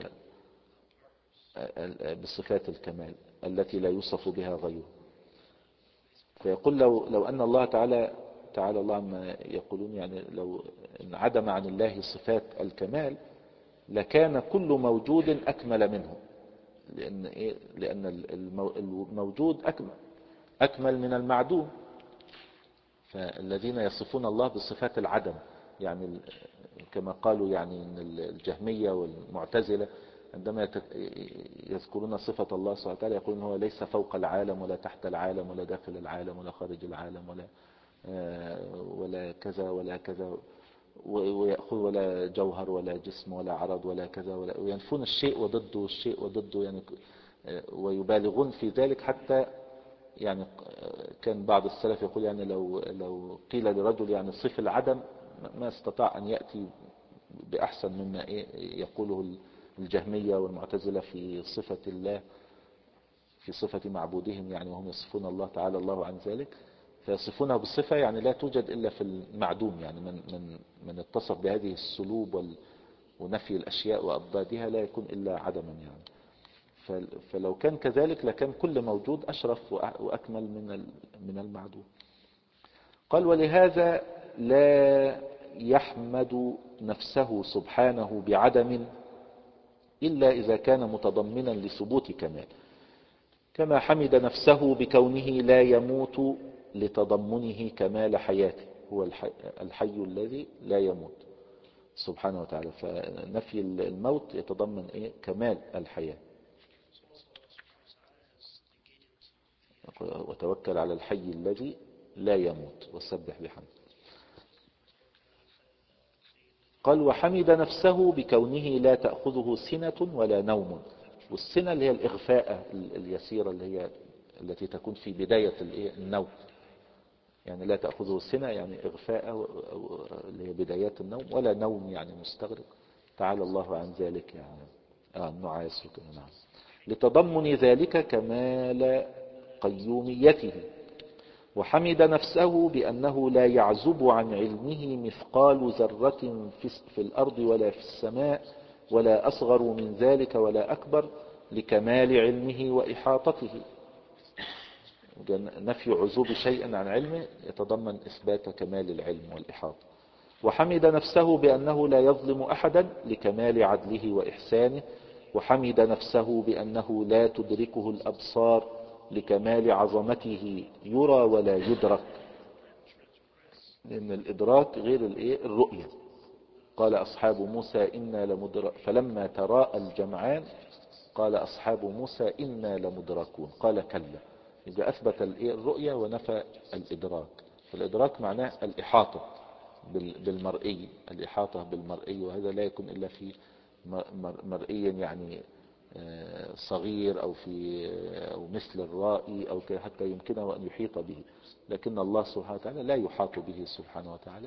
وبصفات الكمال التي لا يوصف بها غيره. فيقول لو, لو أن الله تعالى تعالى الله عما يقولون يعني لو انعدم عن الله صفات الكمال لكان كل موجود أكمل منه. لأن, إيه؟ لأن الموجود أكمل, أكمل من المعدوم. فالذين يصفون الله بصفات العدم، يعني كما قالوا يعني ان الجهمية والمعتزلة عندما يذكرون صفة الله سبحانه وتعالى يقولون هو ليس فوق العالم ولا تحت العالم ولا داخل العالم ولا خارج العالم ولا ولا كذا ولا كذا، ويأخذ ولا جوهر ولا جسم ولا عرض ولا كذا ولا، وينفون الشيء وضده الشيء وضده يعني، ويبالغون في ذلك. حتى يعني كان بعض السلف يقول يعني لو لو قيل لرجل يعني صف العدم ما استطاع أن يأتي بأحسن مما يقوله الجهمية والمعتزلة في صفة الله، في صفة معبودهم يعني، وهم يصفون الله تعالى الله عن ذلك، فيصفونها بالصفة يعني لا توجد إلا في المعدوم. يعني من من من اتصف بهذه السلوب ونفي الأشياء وأضدادها لا يكون إلا عدما يعني. فلو كان كذلك لكان كل موجود أشرف وأكمل من من المعدوم. قال ولهذا لا يحمد نفسه سبحانه بعدم إلا إذا كان متضمنا لثبوت كمال، كما حمد نفسه بكونه لا يموت لتضمنه كمال حياته، هو الحي, الحي الذي لا يموت سبحانه وتعالى. فنفي الموت يتضمن إيه؟ كمال الحياة. وتوكل على الحي الذي لا يموت وسبح بحمده. قال وحمد نفسه بكونه لا تأخذه سنة ولا نوم. والسنة اللي هي الإغفاء اليسيرة اللي هي التي تكون في بداية النوم، يعني لا تأخذه سنة يعني إغفاء اللي هي بدايات النوم، ولا نوم يعني مستغرق، تعالى الله عن ذلك يعني. آه النعاس وكذا. نعم. لتضمن ذلك كمال قيوميته. وحمد نفسه بأنه لا يعزب عن علمه مثقال ذرة في الأرض ولا في السماء ولا أصغر من ذلك ولا أكبر، لكمال علمه وإحاطته. نفي عزوب شيء عن علمه يتضمن إثبات كمال العلم والإحاطة. وحمد نفسه بأنه لا يظلم أحدا لكمال عدله وإحسانه. وحمد نفسه بأنه لا تدركه الأبصار لكمال عظمته، يرى ولا يدرك، لأن الإدراك غير الرؤية. قال أصحاب موسى إنا لمدرك فلما تراءى الجمعان قال أصحاب موسى إنا لمدركون قال كلا. إذا أثبت الرؤية ونفى الإدراك. فالإدراك معناه الإحاطة بالمرئي، الإحاطة بالمرئي، وهذا لا يكون إلا في مرئي يعني صغير أو في أو مثل الرائي أو حتى يمكنه أن يحيط به. لكن الله سبحانه وتعالى لا يحاط به سبحانه وتعالى،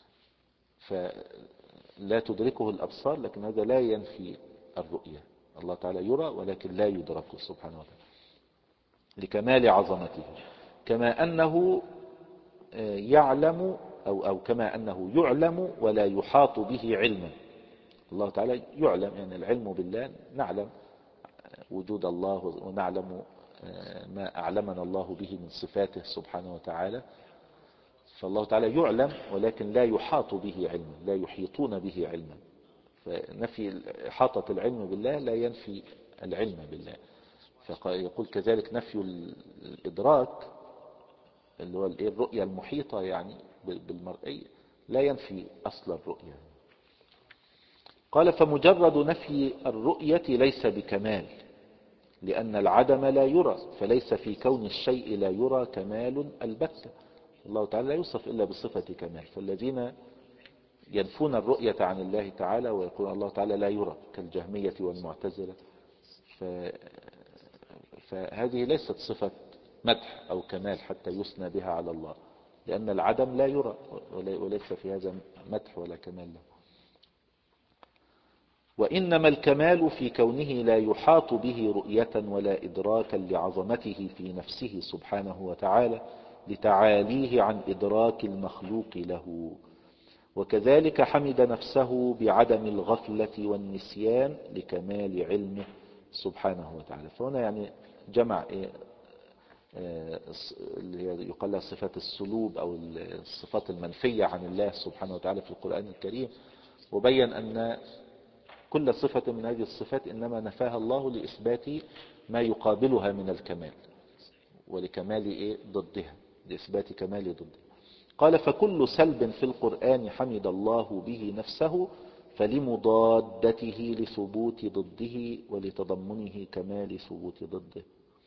فلا تدركه الأبصار، لكن هذا لا ينفي الرؤية. الله تعالى يرى ولكن لا يدرك سبحانه وتعالى لكمال عظمته. كما أنه يعلم أو, أو كما أنه يعلم ولا يحاط به علما. الله تعالى يعلم يعني العلم بالله، نعلم وجود الله ونعلم ما أعلمنا الله به من صفاته سبحانه وتعالى. فالله تعالى يعلم ولكن لا يحاط به علما، لا يحيطون به علما. فنفي إحاطة العلم بالله لا ينفي العلم بالله. فيقول كذلك نفي الإدراك اللي هو الرؤية المحيطة يعني بالمرئي لا ينفي أصل الرؤية. قال فمجرد نفي الرؤية ليس بكمال، لأن العدم لا يرى، فليس في كون الشيء لا يرى كمال البتة. الله تعالى لا يوصف إلا بصفة كمال. فالذين ينفون الرؤية عن الله تعالى ويقول الله تعالى لا يرى كالجهمية والمعتزلة، ف... فهذه ليست صفة مدح أو كمال حتى يثنى بها على الله، لأن العدم لا يرى وليس في هذا مدح ولا كمال له. وإنما الكمال في كونه لا يحاط به رؤية ولا إدراكا لعظمته في نفسه سبحانه وتعالى لتعاليه عن إدراك المخلوق له. وكذلك حمد نفسه بعدم الغفلة والنسيان لكمال علمه سبحانه وتعالى. فهنا يعني جمع اللي يقال لها صفات السلوب أو الصفات المنفية عن الله سبحانه وتعالى في القرآن الكريم، وبين أن كل صفة من هذه الصفات إنما نفاها الله لإثبات ما يقابلها من الكمال ولكمال إيه ضدها، لإثبات كمال ضدها. قال فكل سلب في القرآن حمد الله به نفسه فلمضادته لثبوت ضده ولتضمنه كمال ثبوت ضده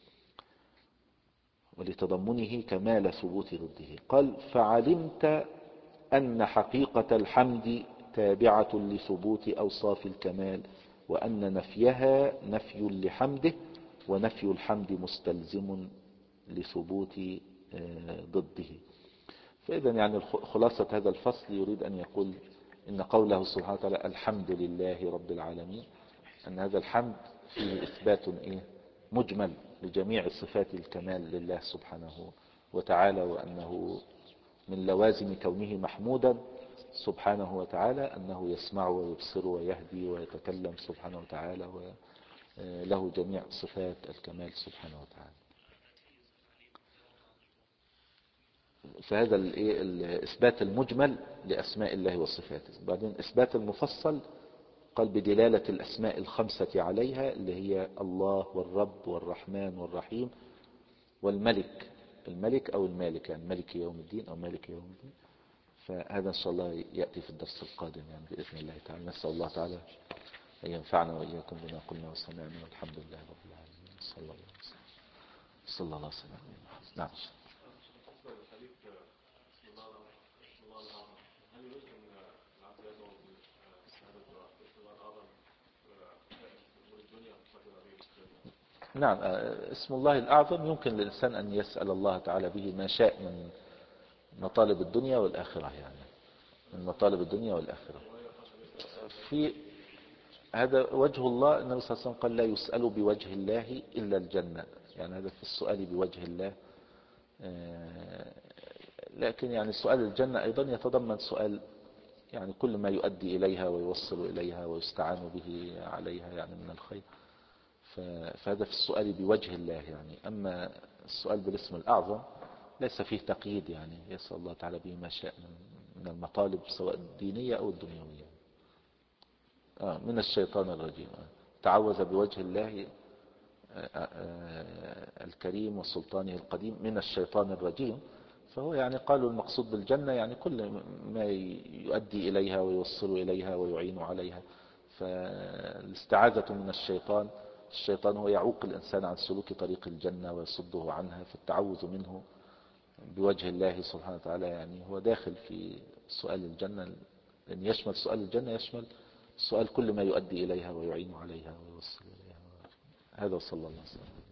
ولتضمنه كمال ثبوت ضده. قال فعلمت أن حقيقة الحمد تابعة لثبوت أوصاف الكمال وأن نفيها نفي لحمده ونفي الحمد مستلزم لثبوت ضده. فإذا يعني خلاصة هذا الفصل يريد أن يقول إن قوله سبحانه وتعالى الحمد لله رب العالمين أن هذا الحمد فيه إثبات إيه مجمل لجميع صفات الكمال لله سبحانه وتعالى، وأنه من لوازم كونه محمودا سبحانه وتعالى أنه يسمع ويبصر ويهدي ويتكلم سبحانه وتعالى وله جميع صفات الكمال سبحانه وتعالى. فهذا الإثبات المجمل لأسماء الله وصفاته. بعدين إثبات المفصل قال بدلالة الأسماء الخمسة عليها اللي هي الله والرب والرحمن والرحيم والملك، الملك أو المالك يعني ملك يوم الدين أو مالك يوم الدين. فهذا إن شاء الله يأتي في الدرس القادم يعني بإذن الله تعالى. نسأل الله تعالى أن ينفعنا وإياكم بما قلنا وسمعنا والحمد لله رب العالمين. صلى الله عليه وسلم. صلى الله عليه وسلم. نعم. نعم اسم الله الأعظم يمكن للإنسان أن يسأل الله تعالى به ما شاء من مطالب الدنيا والآخرة، يعني من مطالب الدنيا والآخرة. في هذا وجه الله النبي صلى الله عليه وسلم قال لا يسأل بوجه الله إلا الجنة، يعني هذا في السؤال بوجه الله. لكن يعني سؤال الجنة أيضا يتضمن سؤال يعني كل ما يؤدي إليها ويوصل إليها ويستعان به عليها يعني من الخير. فهذا في السؤال بوجه الله يعني. أما السؤال بالاسم الأعظم ليس فيه تقييد، يعني يسأل الله تعالى به ما شاء من المطالب سواء الدينية أو الدنيوية. آه من الشيطان الرجيم، تعوذ بوجه الله الكريم وسلطانه القديم من الشيطان الرجيم. فهو يعني قالوا المقصود بالجنة يعني كل ما يؤدي إليها ويوصل إليها ويعين عليها. فالاستعاذة من الشيطان، الشيطان هو يعوق الإنسان عن سلوك طريق الجنة ويصده عنها، فالتعوذ منه بوجه الله سبحانه وتعالى يعني هو داخل في سؤال الجنة، لأن يشمل سؤال الجنة يشمل سؤال كل ما يؤدي إليها ويعين عليها ويوصل إليها. هذا صلى الله عليه وسلم.